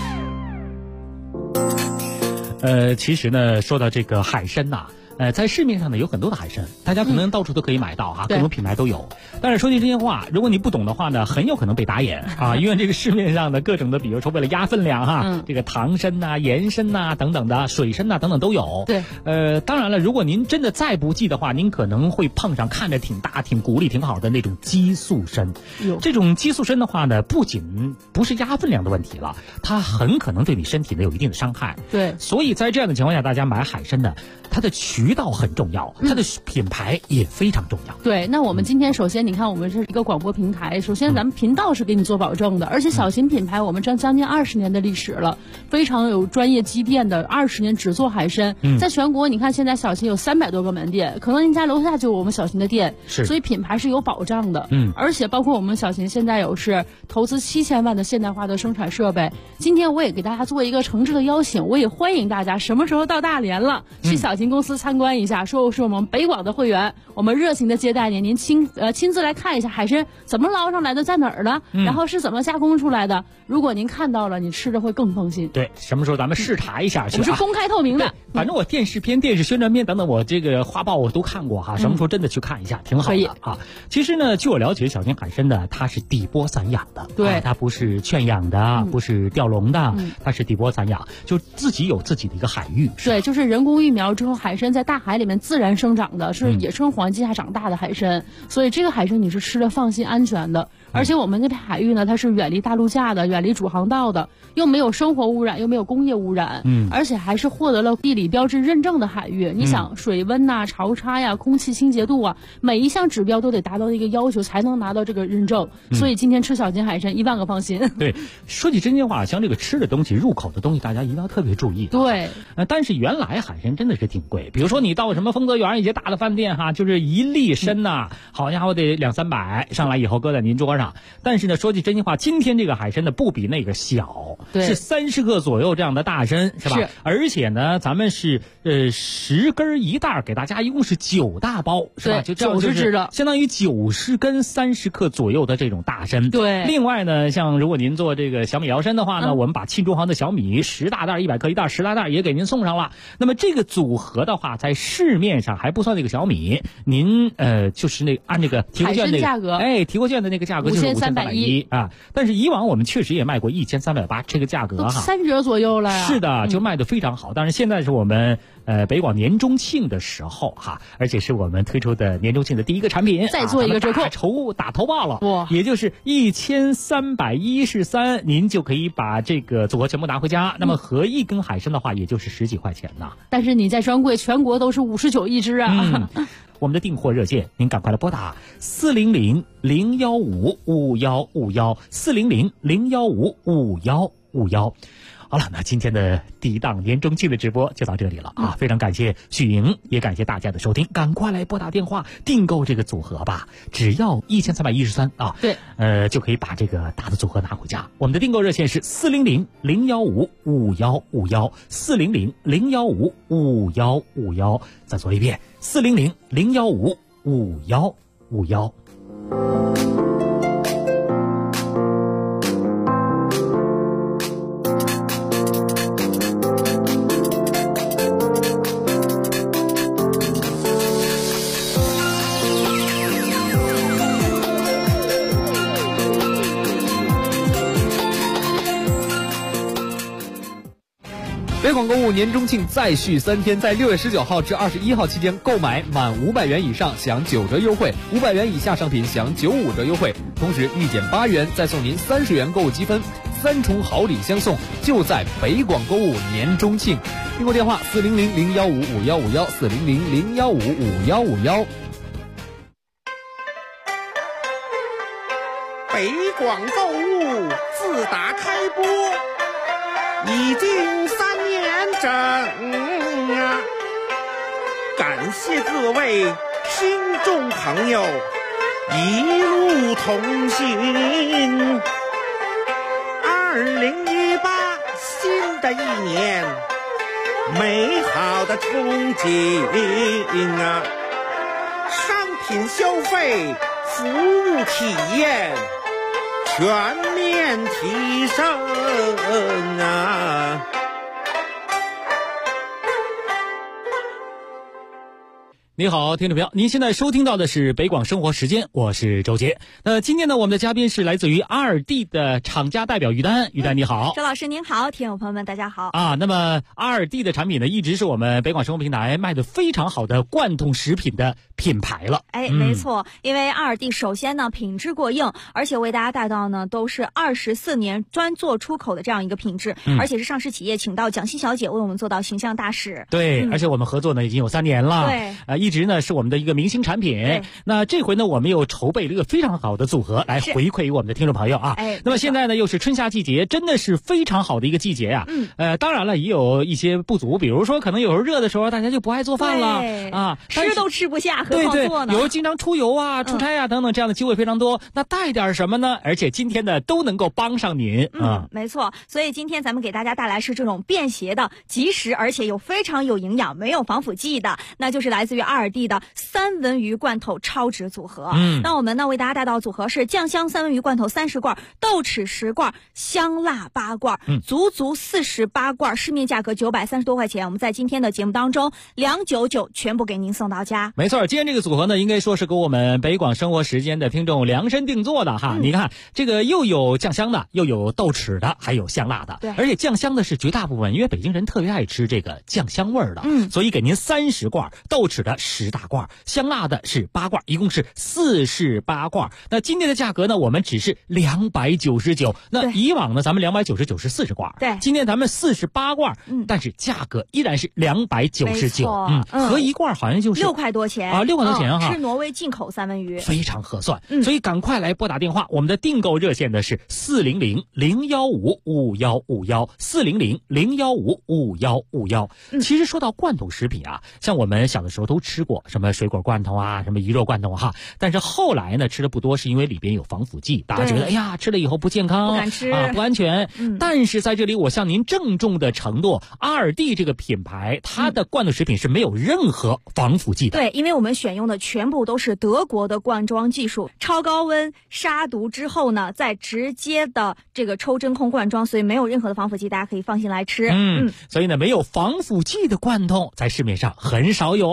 其实呢，说到这个海参呐，在市面上呢有很多的海参，大家可能到处都可以买到哈，各种品牌都有。但是说句真心话，如果你不懂的话呢，很有可能被打眼啊，因为这个市面上的各种的，比如说为了压分量哈，这个糖参呐、盐参呐等等的，水参呐等等都有。 对， 当然了，如果您真的再不济的话，您可能会碰上看着挺大、挺骨力挺好的那种激素参。这种激素参的话呢，不仅不是压分量的问题了，它很可能对你身体呢有一定的伤害。 对， 所以在这样的情况下，大家买海参呢，它的渠道很重要，它的品牌也非常重要。 对，那我们今天首先你看，我们是一个广播平台，首先咱们频道是给你做保证的，而且小秦品牌我们将近20年的历史了，非常有专业积淀的，20年只做海参。在全国你看现在小秦有300多个门店，可能您家楼下就有我们小秦的店，所以品牌是有保障的。而且包括我们小秦现在有是投资7000万的现代化的生产设备。今天我也给大家做一个诚挚的邀请，我也欢迎大家什么时候到大连了，去小秦公司参观一下，说是我们北广的会员，我们热情的接待您，您亲自来看一下海参怎么捞上来的，在哪儿的，然后是怎么加工出来的。如果您看到了，你吃着会更放心。 对，什么时候咱们视察一下去？ 我们是公开透明的。 反正我电视片、电视宣传片等等，我这个花报我都看过哈。什么时候真的去看一下，挺好的啊。其实呢，据我了解，小秦海参呢，它是底波散养的， 对， 它不是圈养的，不是钓笼的，它是底波散养，就自己有自己的一个海域。 对，就是人工育苗之后，海参在大海里面自然生长的，是野生环境下长大的海参，所以这个海参你是吃的放心安全的。而且我们这片海域呢，它是远离大陆架的，远离主航道的，又没有生活污染，又没有工业污染，而且还是获得了地理标志认证的海域。你想水温呐、潮差呀、空气清洁度啊，每一项指标都得达到一个要求，才能拿到这个认证。所以今天吃小秦海参1万个放心。 对，说起真心话，像这个吃的东西、入口的东西，大家一定要特别注意。 对， 但是原来海参真的是挺贵，比如说你到什么丰泽园一些大的饭店哈，就是一粒参呐，好家伙得200-300，上来以后搁在您桌上。但是呢，说句真心话，今天这个海参呢不比那个小，是30克左右这样的大参，是吧？是。而且呢，咱们是10根一袋，给大家一共是9大包，是吧？就 90只的， 相当于90根30克左右的这种大参。 对。 另外呢，像如果您做这个小米摇参的话呢，我们把庆中行的小米10大袋100克一袋10大袋也给您送上了。那么这个组合的话，在市面上还不算那个小米，您就是那按这个提货券那个价格， 提货券的那个价格。 格就是5310啊。但是以往我们确实也卖过1380，这个价格哈 ，3折左右了呀。 是的，就卖得非常好。当然现在是我们北广年中庆的时候哈，而且是我们推出的年中庆的第一个产品， 再做一个折扣， 打头报了，哇，也就是1313，您就可以把这个组合全部拿回家。那么合一根海参的话，也就是10几块钱呢。 但是你在专柜全国都是59一只啊。 我们的订货热线，您赶快来拨打400-015-5151，400-015-5151。好了，那今天的第一档年中庆的直播就到这里了啊！非常感谢许莹，也感谢大家的收听，赶快来拨打电话订购这个组合吧，只要1313啊！ 对， 就可以把这个大的组合拿回家。我们的订购热线是400-015-5151，400-015-5151。再说一遍，400-015-5151。 北广购物年中庆再续3天，在6月19号至21号期间，购买满500元以上享9折优惠，500元以下商品享95折优惠，同时立减8元再送您30元购物积分，3重好礼相送，就在北广购物年中庆。订购电话400-015-5151，400-015-5151。 北广购物自打开播已经3年整啊！感谢各位听众朋友一路同行。2018新的一年，美好的憧憬啊！商品消费、服务体验全面提升啊！ 你好，听众朋友，您现在收听到的是北广生活时间，我是周杰。那今天呢，我们的嘉宾是来自于2D 的厂家代表于丹。于丹你好。 周老师您好，听友朋友们大家好。 那么2D 的产品呢，一直是我们北广生活平台卖的非常好的罐头食品的品牌了。 没错，因为2D首先呢品质过硬，而且为大家带到呢都是24年专做出口的这样一个品质，而且是上市企业请到蒋欣小姐为我们做到形象大使。 对，而且我们合作呢已经有3年了。 对， 一直呢是我们的一个明星产品。那这回呢我们又筹备了一个非常好的组合来回馈于我们的听众朋友啊。那么现在呢又是春夏季节，真的是非常好的一个季节呀。当然了也有一些不足，比如说可能有时候热的时候大家就不爱做饭了啊， 吃都吃不下，何况做呢？ 有时候经常出游啊、出差啊等等这样的机会非常多，那带点什么呢？而且今天呢都能够帮上您啊。 没错，所以今天咱们给大家带来是这种便携的、及时而且又非常有营养、没有防腐剂的，那就是来自于2D的三文鱼罐头超值组合。那我们呢为大家带到组合是酱香三文鱼罐头30罐、豆豉10罐、香辣8罐，足48罐，市面价格930多块钱，我们在今天的节目当中299全部给您送到家。 没错，今天这个组合呢应该说是给我们北广生活时间的听众量身定做的哈。你看这个又有酱香的，又有豆豉的，还有香辣的。 对， 而且酱香的是绝大部分，因为北京人特别爱吃这个酱香味儿的，所以给您30罐，豆豉的10大罐，香辣的是8罐，一共是48罐。那今天的价格呢我们只是299，那以往呢咱们299是40罐， 对， 今天咱们48罐，但是价格依然是299。合一罐好像就是 6块多钱啊，6块多钱哈， 是挪威进口三文鱼， 非常合算。所以赶快来拨打电话，我们的订购热线呢是400-015-5151，400-015-5151。其实说到罐头食品啊，像我们小的时候都吃过什么水果罐头啊，什么鱼肉罐头哈，但是后来呢吃的不多，是因为里边有防腐剂，大家觉得哎呀吃了以后不健康， 不敢吃啊，不安全。但是在这里我向您郑重的承诺，2D这个品牌它的罐头食品是没有任何防腐剂的。 对，因为我们选用的全部都是德国的灌装技术，超高温杀毒之后呢再直接的这个抽真空灌装，所以没有任何的防腐剂，大家可以放心来吃。 所以呢没有防腐剂的罐头在市面上很少有啊。但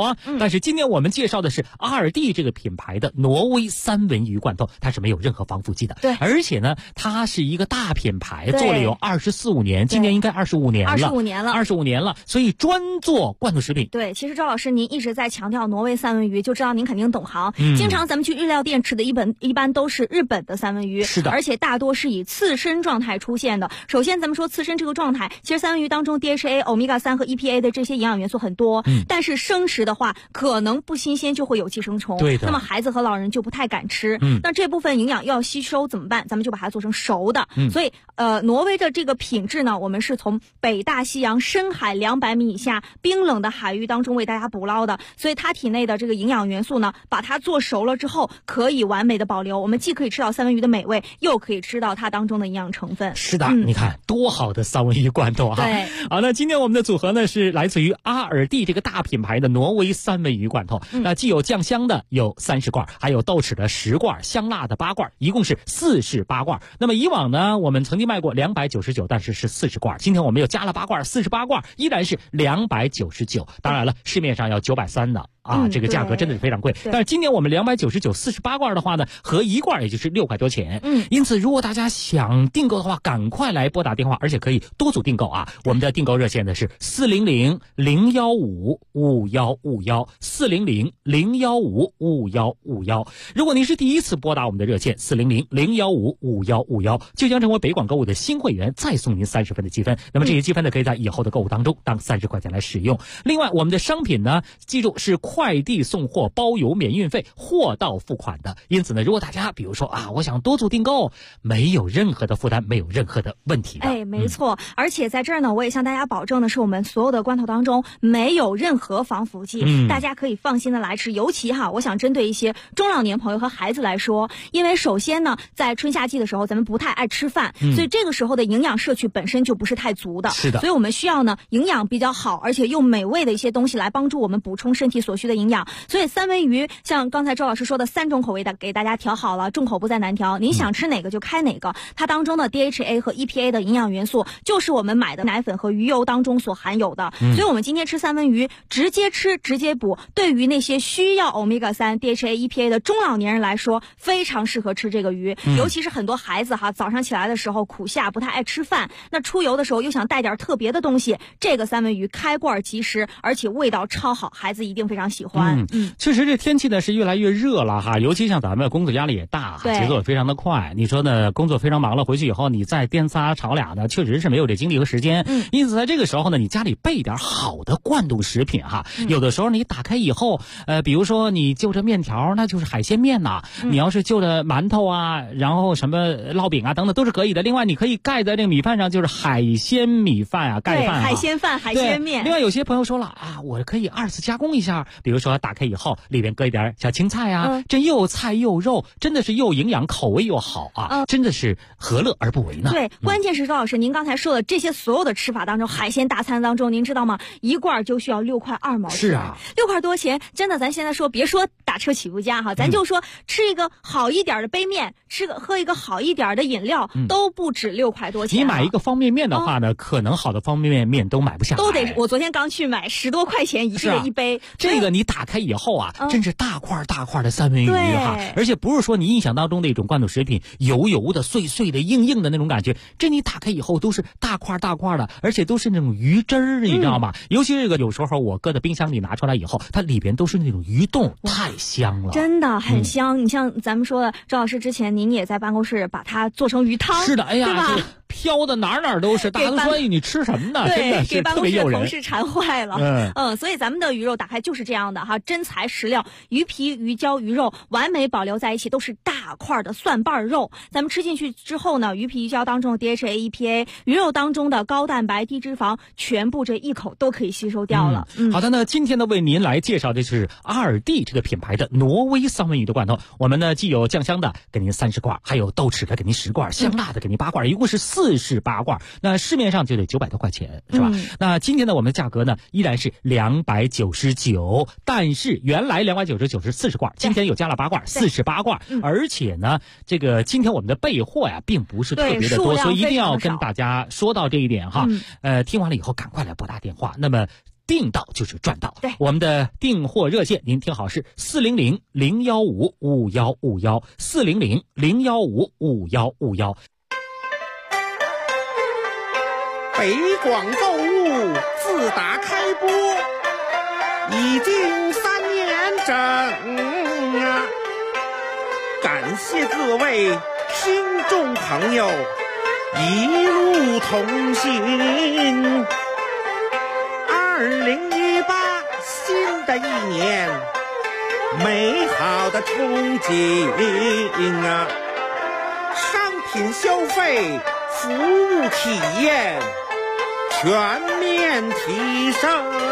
但是今天我们介绍的是阿尔蒂这个品牌的挪威三文鱼罐头，它是没有任何防腐剂的。 对， 而且呢，它是一个大品牌，做了有24-25年，今年应该25年了。25年了，所以专做罐头食品。 对，其实赵老师您一直在强调挪威三文鱼，就知道您肯定懂行。经常咱们去日料店吃的一般都是日本的三文鱼， 是的， 而且大多是以刺身状态出现的。首先咱们说刺身这个状态，其实三文鱼当中 DHA、欧米伽3和 EPA 的这些营养元素很多，但是生食的话可能不新鲜就会有寄生虫， 对的， 那么孩子和老人就不太敢吃。那这部分营养要吸收怎么办？咱们就把它做成熟的。所以挪威的这个品质呢，我们是从北大西洋深海200米以下冰冷的海域当中为大家捕捞的，所以它体内的这个营养元素呢，把它做熟了之后可以完美的保留，我们既可以吃到三文鱼的美味，又可以吃到它当中的营养成分。 是的，你看多好的三文鱼罐头啊！ 对， 好，那今天我们的组合呢是来自于阿尔蒂这个大品牌的挪威三文鱼罐头，那既有酱香的有30罐，还有豆豉的10罐，香辣的8罐，一共是48罐。那么以往呢，我们曾经卖过299，但是是40罐，今天我们又加了8罐，48罐依然是299。当然了，市面上要930的。这个价格真的是非常贵，但是今年我们299 48罐的话呢，合1罐也就是6块多钱。因此如果大家想订购的话，赶快来拨打电话，而且可以多组订购啊。我们的订购热线呢是400-015-5151，400-015-5151。如果您是第一次拨打我们的热线400-015-5151，就将成为北广购物的新会员，再送您30分的积分。那么这些积分呢，可以在以后的购物当中当30块钱来使用。另外，我们的商品呢，记住是快递送货包邮免运费，货到付款的。因此呢，如果大家比如说我想多组订购，没有任何的负担，没有任何的问题的。 没错。而且在这儿呢，我也向大家保证的是，我们所有的罐头当中没有任何防腐剂，大家可以放心的来吃。尤其我想针对一些中老年朋友和孩子来说，因为首先呢，在春夏季的时候，咱们不太爱吃饭，所以这个时候的营养摄取本身就不是太足的。 是的， 所以我们需要呢营养比较好，而且又美味的一些东西来帮助我们补充身体所需的营养。所以三文鱼像刚才周老师说的3种口味的给大家调好了，众口不在难调，您想吃哪个就开哪个。它当中的 DHA 和 EPA 的营养元素就是我们买的奶粉和鱼油当中所含有的，所以我们今天吃三文鱼直接吃直接补，对于那些需要 Omega 3 DHA EPA 的中老年人来说非常适合吃这个鱼。尤其是很多孩子早上起来的时候苦夏不太爱吃饭，那出游的时候又想带点特别的东西，这个三文鱼开罐即食，而且味道超好，孩子一定非常喜欢。 确实这天气呢是越来越热了尤其像咱们工作压力也大，节奏也非常的快。你说呢，工作非常忙了，回去以后你再颠仨炒俩的，确实是没有这精力和时间。因此在这个时候呢，你家里备点好的罐头食品有的时候你打开以后比如说你就着面条，那就是海鲜面呐，你要是就着馒头然后什么烙饼等等都是可以的。另外你可以盖在这个米饭上，就是海鲜米饭盖饭海鲜饭、海鲜面。 另外有些朋友说了我可以2次加工一下，比如说打开以后里边搁一点小青菜这又有菜又有肉，真的是又营养，口味又好真的是何乐而不为呢？ 对，关键是高老师您刚才说的这些所有的吃法当中，海鲜大餐当中，您知道吗？1罐就需要6块2毛钱。 是 6块多钱，真的咱现在说别说打车起步价咱就说吃一个好一点的杯面，喝一个好一点的饮料都不止6块多钱。 你买一个方便面的话呢，可能好的方便面都买不下来， 都得我昨天刚去买10多块钱一杯。 这个你打开以后真是大块大块的三文鱼而且不是说你印象当中那种罐头食品油油的碎碎的硬硬的那种感觉，这你打开以后都是大块大块的，而且都是那种鱼汁儿你知道吗？尤其这个有时候我搁在冰箱里拿出来以后，它里边都是那种鱼冻，太香了， 真的很香。你像咱们说的赵老师之前您也在办公室把它做成鱼汤， 是的，哎呀， 对吧？ 飘的哪都是，大家都说你吃什么呢？真的是给办公室的同事馋坏了。所以咱们的鱼肉打开就是这样的真材实料，鱼皮、鱼胶、鱼肉完美保留在一起，都是大块的蒜瓣肉。咱们吃进去之后呢，鱼皮、鱼胶当中的 DHA、EPA， 鱼肉当中的高蛋白、低脂肪，全部这一口都可以吸收掉了。 好的，那今天呢为您来介绍的是阿尔蒂这个品牌的挪威三文鱼的罐头。我们呢既有酱香的给您30罐，还有豆豉的给您10罐，香辣的给您8罐，一共是48罐。那市面上就得900多块钱，是吧？那今天呢我们的价格呢依然是299，但是原来299是40罐，今天又加了8罐，48罐。而且呢这个今天我们的备货并不是特别的多，所以一定要跟大家说到这一点听完了以后赶快来拨打电话。那么订到就是赚到。 对， 我们的订货热线您听好是400-015-5151，400-015-5151。 北广购物自打开播已经3年整啊，感谢各位听众朋友一路同行。2018新的一年，美好的憧憬啊，商品消费、服务体验全面提升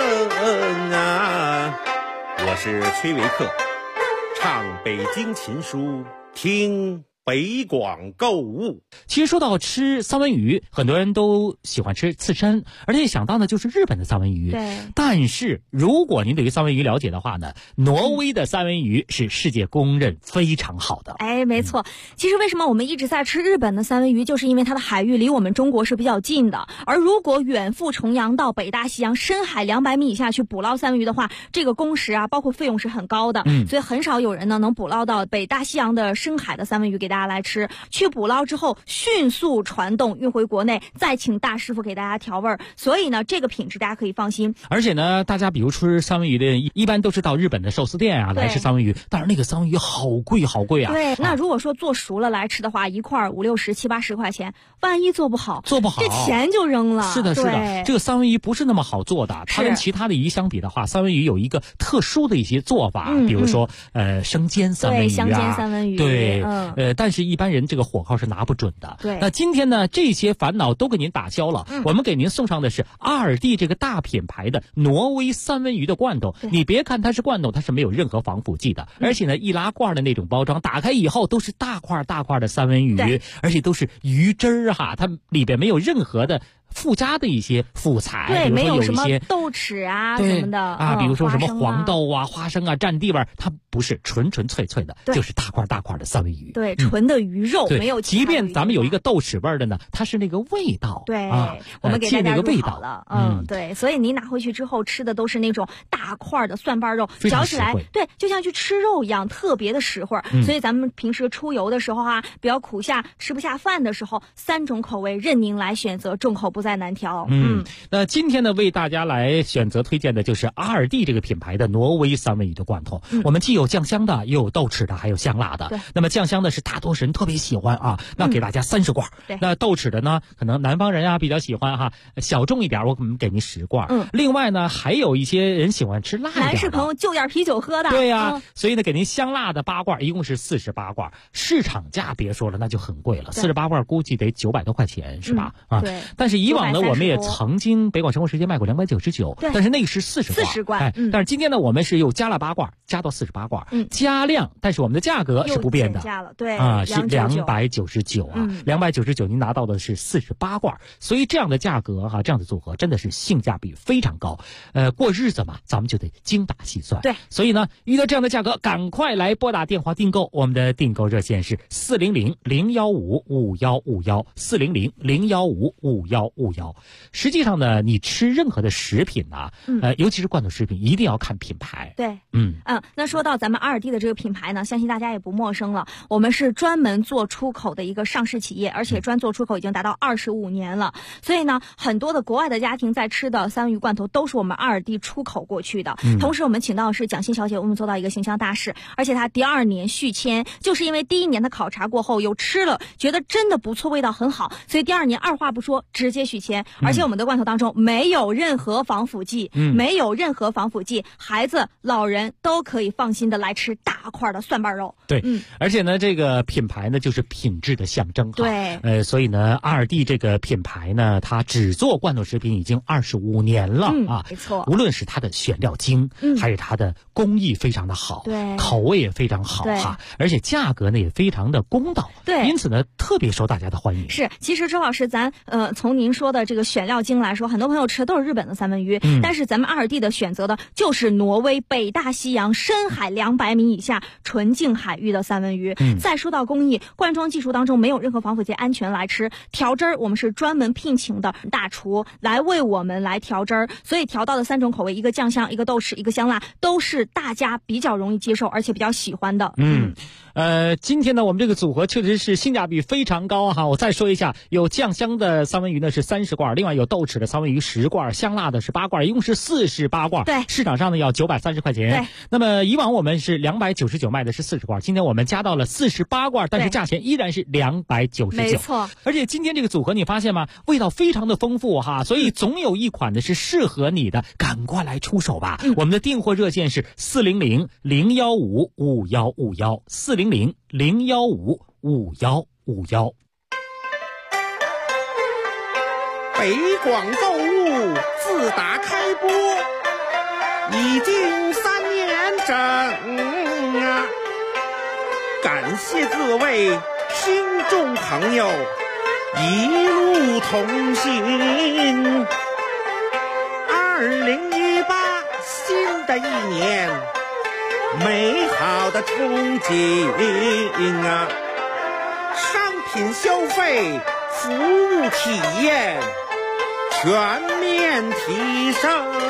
啊！我是崔维克，唱北京琴书，听北广购物。 其实说到吃三文鱼，很多人都喜欢吃刺身，而且想到呢就是日本的三文鱼。 对。 但是如果您对于三文鱼了解的话呢，挪威的三文鱼是世界公认非常好的。 哎，没错。其实为什么我们一直在吃日本的三文鱼，就是因为它的海域离我们中国是比较近的。而如果远赴重洋到北大西洋深海200米以下去捕捞三文鱼的话，这个工时啊，包括费用是很高的。所以很少有人呢能捕捞到北大西洋的深海的三文鱼给大家来吃。去捕捞之后迅速传动运回国内，再请大师傅给大家调味儿。所以呢，这个品质大家可以放心。 而且呢，大家比如吃三文鱼的人一般都是到日本的寿司店啊来吃三文鱼，但是那个三文鱼好贵好贵啊。 对，那如果说做熟了来吃的话，一块50、60、70、80块钱，万一做不好，这钱就扔了。 是的，是的，这个三文鱼不是那么好做的。它跟其他的鱼相比的话，三文鱼有一个特殊的一些做法，比如说生煎三文鱼啊， 对，香煎三文鱼， 对，但是一般人这个火候是拿不准的。 对， 那今天呢，这些烦恼都给您打消了。我们给您送上的是2D这个大品牌的挪威三文鱼的罐头。你别看它是罐头，它是没有任何防腐剂的，而且呢，易拉罐的那种包装，打开以后都是大块大块的三文鱼，而且都是鱼汁儿哈，它里边没有任何的附加的一些副材， 对， 比如说有一些没有什么豆豉啊什么的啊，比如说什么黄豆啊、花生啊占地方，它不是纯纯粹粹的，就是大块大块的三文鱼， 对，纯的鱼肉，没有。 即便咱们有一个豆豉味的呢，它是那个味道， 对， 啊， 我们给大家那个味道了，对，所以你拿回去之后吃的都是那种大块的蒜瓣肉，嚼起来，对，就像去吃肉一样，特别的实惠。所以咱们平时出游的时候啊，比较苦下吃不下饭的时候，3种口味任您来选择，众口不在难调。 那今天呢，为大家来选择推荐的就是2D这个品牌的挪威三文鱼的罐头。我们既有酱香的，又有豆豉的，还有香辣的。那么酱香的是大多数人特别喜欢啊，那给大家30罐。那豆豉的呢，可能南方人啊比较喜欢哈，小众一点，我给您10罐。另外呢，还有一些人喜欢吃辣一点的， 男士朋友就点啤酒喝的。 对呀，所以呢，给您香辣的8罐，一共是48罐。市场价别说了，那就很贵了，48罐估计得900多块钱，是吧？ 对。 但是以往呢，我们也曾经北广生活时间卖过299，但是那个是40罐。但是今天呢，我们是又加了8罐，加到48罐，加量，但是我们的价格是不变的， 对啊，是299啊，299您拿到的是48罐，所以这样的价格哈，这样的组合真的是性价比非常高。过日子嘛，咱们就得精打细算。 对， 所以呢，遇到这样的价格，赶快来拨打电话订购，我们的订购热线是400-015-5151，400-015-5151。实际上呢，你吃任何的食品啊，尤其是罐头食品，一定要看品牌。 对，那说到咱们2D的这个品牌呢，相信大家也不陌生了。我们是专门做出口的一个上市企业，而且专做出口已经达到25年了。所以呢，很多的国外的家庭在吃的三文鱼罐头都是我们2D出口过去的。同时，我们请到的是蒋欣小姐，我们做到一个形象大使，而且她第2年续签，就是因为第1年的考察过后有吃了，觉得真的不错，味道很好，所以第2年二话不说直接续签。而且我们的罐头当中没有任何防腐剂，孩子、老人都可以放心的来吃大块的蒜瓣肉。 对，而且呢，这个品牌呢就是品质的象征。 对， 所以呢，2D这个品牌呢，它只做罐头食品已经25年了啊， 没错。 无论是它的选料精，还是它的工艺非常的好， 对， 口味也非常好哈，而且价格呢也非常的公道， 对， 因此呢特别受大家的欢迎。 是，其实周老师，咱从您您说的这个选料精来说，很多朋友吃的都是日本的三文鱼，但是咱们2D的选择的就是挪威北大西洋深海200米以下纯净海域的三文鱼。再说到工艺，灌装技术当中没有任何防腐剂，安全来吃。调汁儿我们是专门聘请的大厨来为我们来调汁儿，所以调到的3种口味，一个酱香，一个豆豉，一个香辣，都是大家比较容易接受而且比较喜欢的。 今天呢我们这个组合确实是性价比非常高哈。我再说一下，有酱香的三文鱼呢是30罐，另外有豆豉的三文鱼10罐，香辣的是8罐，一共是48罐。 对， 市场上呢要930块钱。 对， 那么以往我们是299卖的是40罐，今天我们加到了48罐，但是价钱依然是299。 没错。 而且今天这个组合你发现吗？味道非常的丰富哈，所以总有一款呢是适合你的，赶快来出手吧。我们的订货热线是400-015-5151，400-015-5151。 北广购物自打开播已经3年整啊，感谢各位听众朋友一路同行。2018新的一年，美好的憧憬啊，商品消费，服务体验全面提升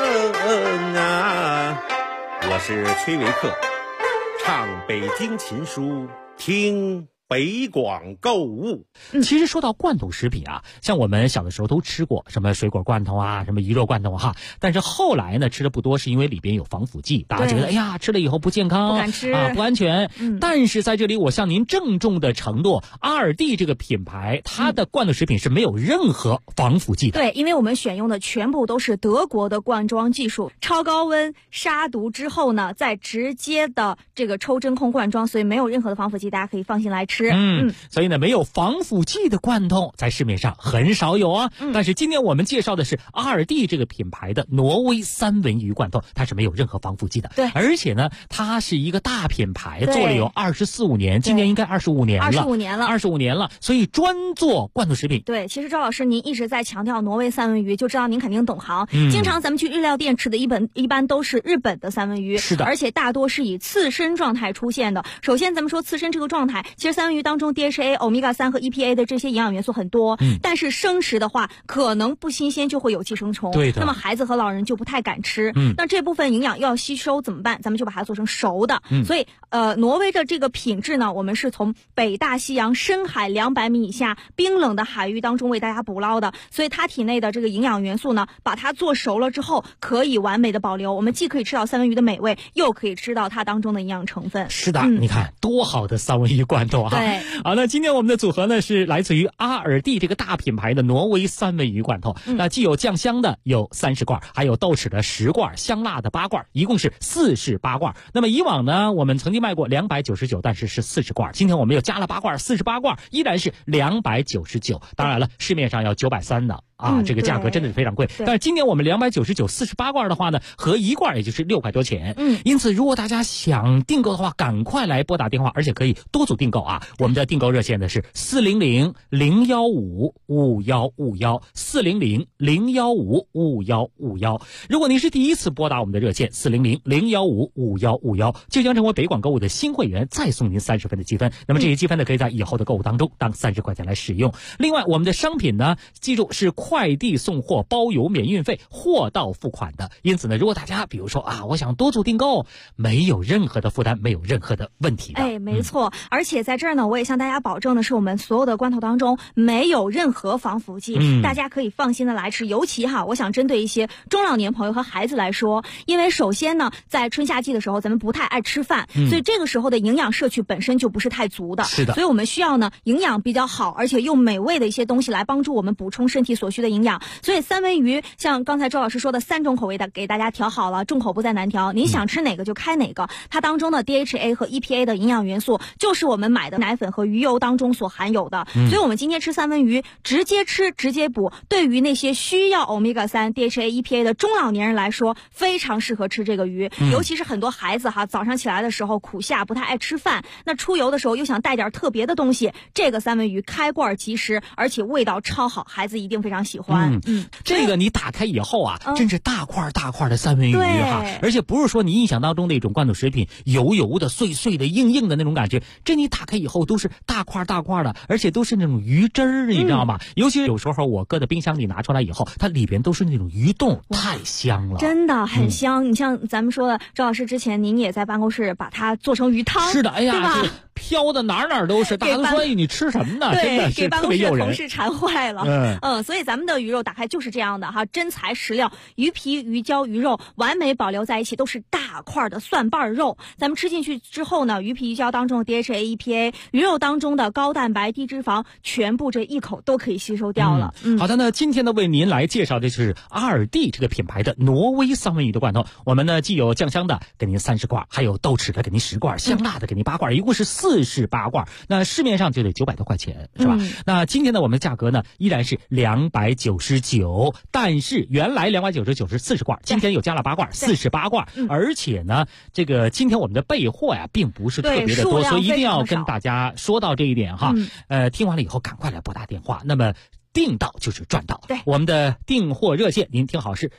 啊！我是崔维克，唱北京琴书，听北广购物。 其实说到罐头食品啊，像我们小的时候都吃过什么水果罐头啊，什么鱼肉罐头哈，但是后来呢吃的不多，是因为里边有防腐剂，大家觉得哎呀吃了以后不健康， 不敢吃啊，不安全。但是在这里我向您郑重的承诺，2D 这个品牌它的罐头食品是没有任何防腐剂的。 对，因为我们选用的全部都是德国的灌装技术，超高温杀毒之后呢，再直接的这个抽真空灌装，所以没有任何的防腐剂，大家可以放心来吃。 所以呢，没有防腐剂的罐头在市面上很少有啊。但是今天我们介绍的是2D这个品牌的挪威三文鱼罐头，它是没有任何防腐剂的。 对， 而且呢，它是一个大品牌，做了有24-25年，今年应该25年了。25年了，所以专做罐头食品。 对，其实赵老师您一直在强调挪威三文鱼，就知道您肯定懂行。经常咱们去日料店吃的一般都是日本的三文鱼， 是的， 而且大多是以刺身状态出现的。首先咱们说刺身这个状态，其实三文鱼当中DHA、欧米伽3和 EPA 的这些营养元素很多，但是生食的话可能不新鲜就会有寄生虫， 对的， 那么孩子和老人就不太敢吃。那这部分营养要吸收怎么办？咱们就把它做成熟的。所以挪威的这个品质呢，我们是从北大西洋深海200米以下冰冷的海域当中为大家捕捞的，所以它体内的这个营养元素呢，把它做熟了之后可以完美的保留，我们既可以吃到三文鱼的美味，又可以吃到它当中的营养成分。 是的，你看多好的三文鱼罐头啊！ 对， 好，那今天我们的组合呢是来自于阿尔蒂这个大品牌的挪威三文鱼罐头，那既有酱香的有30罐，还有豆豉的10罐，香辣的8罐，一共是48罐。那么以往呢，我们曾经卖过299，但是是40罐，今天我们又加了8罐，48罐依然是299。当然了，市面上要930的。这个价格真的是非常贵，但是今年我们299 48罐的话呢，合1罐也就是6块多钱。因此如果大家想订购的话，赶快来拨打电话，而且可以多组订购啊。我们的订购热线呢是400-015-5151，400-015-5151。如果您是第一次拨打我们的热线400-015-5151，就将成为北广购物的新会员，再送您30分的积分。那么这些积分呢，可以在以后的购物当中当30块钱来使用。另外我们的商品呢，记住是快递送货包邮免运费，货到付款的。因此呢，如果大家比如说我想多组订购，没有任何的负担，没有任何的问题的。 没错。而且在这儿呢，我也向大家保证的是，我们所有的罐头当中没有任何防腐剂，大家可以放心的来吃。尤其我想针对一些中老年朋友和孩子来说，因为首先呢，在春夏季的时候，咱们不太爱吃饭，所以这个时候的营养摄取本身就不是太足的。 是的。 所以我们需要呢，营养比较好，而且又美味的一些东西来帮助我们补充身体所需的营养。所以三文鱼像刚才周老师说的3种口味的给大家调好了，众口不再难调，您想吃哪个就开哪个。它当中的 DHA 和 EPA 的营养元素就是我们买的奶粉和鱼油当中所含有的，所以我们今天吃三文鱼直接吃直接补，对于那些需要 Omega 3 DHA EPA 的中老年人来说非常适合吃这个鱼。尤其是很多孩子早上起来的时候苦夏，不太爱吃饭，那出游的时候又想带点特别的东西，这个三文鱼开罐即食，而且味道超好，孩子一定非常常喜欢。 这个你打开以后啊，真是大块大块的三文鱼哈，而且不是说你印象当中那种罐头食品油油的、碎碎的、硬硬的那种感觉，这你打开以后都是大块大块的，而且都是那种鱼汁儿，你知道吗？尤其有时候我搁在冰箱里拿出来以后，它里边都是那种鱼冻，太香了， 真的很香。你像咱们说的，周老师之前您也在办公室把它做成鱼汤， 是的，哎呀， 对吧？ 飘的哪都是，大家都说你吃什么呢？真的是特别诱人，给办公室的同事馋坏了。所以咱们的鱼肉打开就是这样的哈，真材实料，鱼皮、鱼胶、鱼肉完美保留在一起，都是大块的蒜瓣肉。咱们吃进去之后呢，鱼皮、鱼胶当中的 DHA、EPA， 鱼肉当中的高蛋白、低脂肪，全部这一口都可以吸收掉了。 好的，那今天呢为您来介绍的是2D 这个品牌的挪威三文鱼的罐头。我们呢既有酱香的给您30罐，还有豆豉的给您10罐，香辣的给您8罐，一共是48罐。那市面上就得900多块钱，是吧？那今天呢我们的价格呢依然是299，但是原来299是40罐，今天又加了8罐，48罐。而且呢这个今天我们的备货呀并不是特别的多，所以一定要跟大家说到这一点哈。听完了以后赶快来拨打电话，那么订到就是赚到。 对， 我们的订货热线您听好是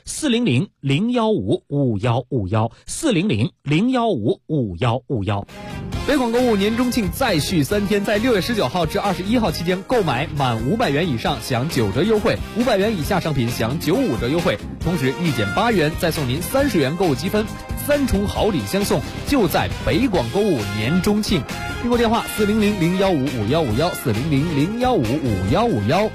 400-015-5151，400-015-5151。 北广购物年中庆再续3天，在6月19号至21号期间，购买满500元以上享9折优惠，500元以下商品享95折优惠，同时1减8元再送您30元购物积分，3重好礼相送，就在北广购物年中庆。订购电话400-015-5151，400-015-5151。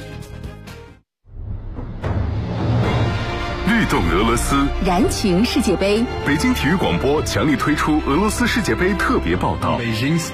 律动俄罗斯， 燃情世界杯。 北京体育广播强力推出俄罗斯世界杯特别报道。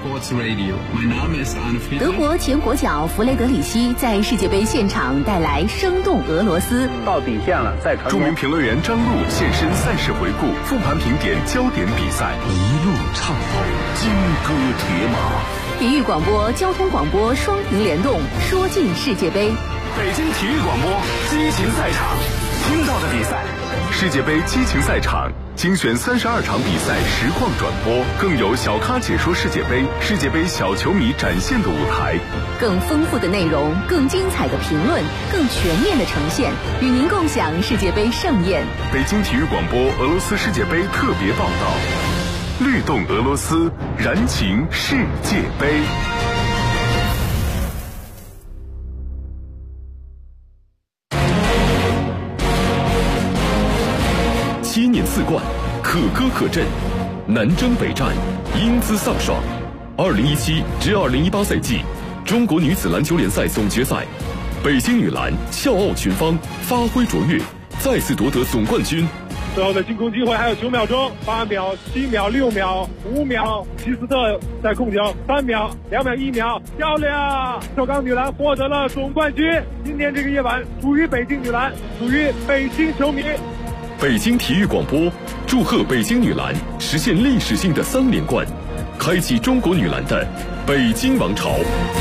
德国前国脚弗雷德里希在世界杯现场带来生动俄罗斯。 到底线了，再传。 著名评论员张璐现身赛事回顾，复盘评点焦点比赛，一路畅游，金戈铁马。 体育广播、交通广播双屏联动，说尽世界杯。 北京体育广播激情赛场，听到的比赛，世界杯激情赛场精选32场比赛实况转播，更有小咖解说世界杯，世界杯小球迷展现的舞台， 更丰富的内容，更精彩的评论，更全面的呈现，与您共享世界杯盛宴。 北京体育广播俄罗斯世界杯特别报道，律动俄罗斯，燃情世界杯。7年4冠，可歌可阵，南征北战，英姿飒爽。2017至2018赛季中国女子篮球联赛总决赛，北京女篮笑傲群芳，发挥卓越，再次夺得总冠军。 最后的进攻机会还有9秒钟，8秒、7秒、6秒、5秒，齐斯特在控球，3秒、2秒、1秒，漂亮！首钢女篮获得了总冠军。今天这个夜晚属于北京女篮，属于北京球迷。 北京体育广播祝贺北京女篮实现历史性的3连冠，开启中国女篮的北京王朝。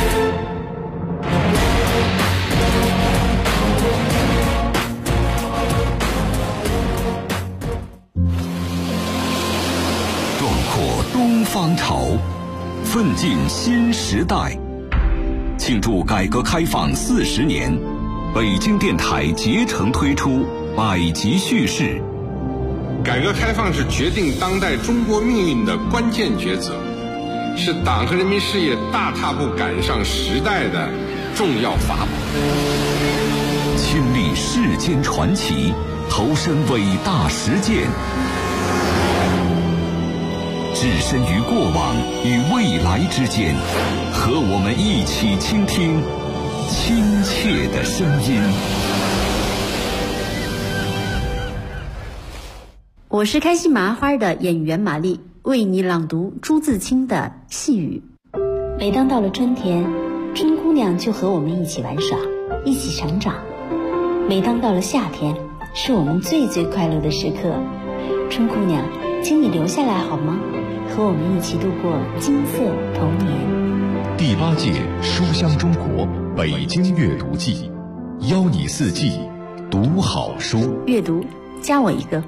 壮阔东方潮，奋进新时代。庆祝改革开放40年，北京电台竭诚推出百集叙事。 改革开放是决定当代中国命运的关键抉择，是党和人民事业大踏步赶上时代的重要法宝。 亲历世间传奇，投身伟大实践，置身于过往与未来之间，和我们一起倾听亲切的声音。 我是开心麻花的演员玛丽，为你朗读朱自清的《细雨》。每当到了春天，春姑娘就和我们一起玩耍，一起成长。每当到了夏天，是我们最最快乐的时刻。春姑娘，请你留下来好吗？和我们一起度过金色童年。 第8届书香中国北京阅读季，邀你4季读好书。 阅读，加我一个。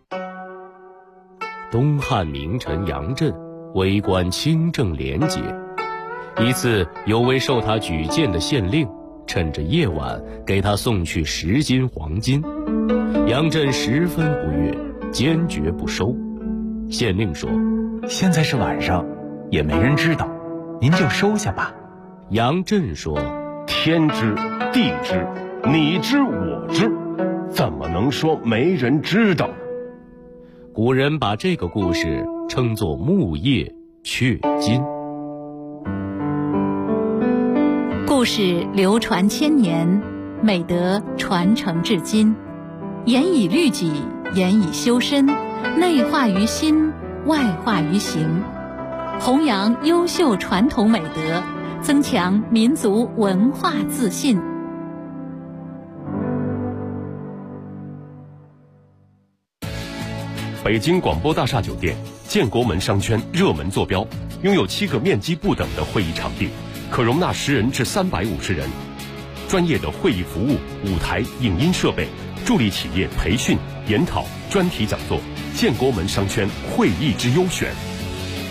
东汉名臣杨震为官清正廉洁，一次有位受他举荐的县令趁着夜晚给他送去10斤黄金。杨震十分不悦，坚决不收。县令说：“ 现在是晚上，也没人知道，您就收下吧。” 杨震说：“ 天知地知，你知我知，怎么能说没人知道？” 古人把这个故事称作木叶雀金。 故事流传千年，美德传承至今，严以律己，严以修身，内化于心，外化于行，弘扬优秀传统美德，增强民族文化自信。 北京广播大厦酒店建国门商圈热门坐标，拥有7个面积不等的会议场地，可容纳10人至350人。专业的会议服务、舞台、影音设备，助力企业培训、研讨、专题讲座。建国门商圈会议之优选。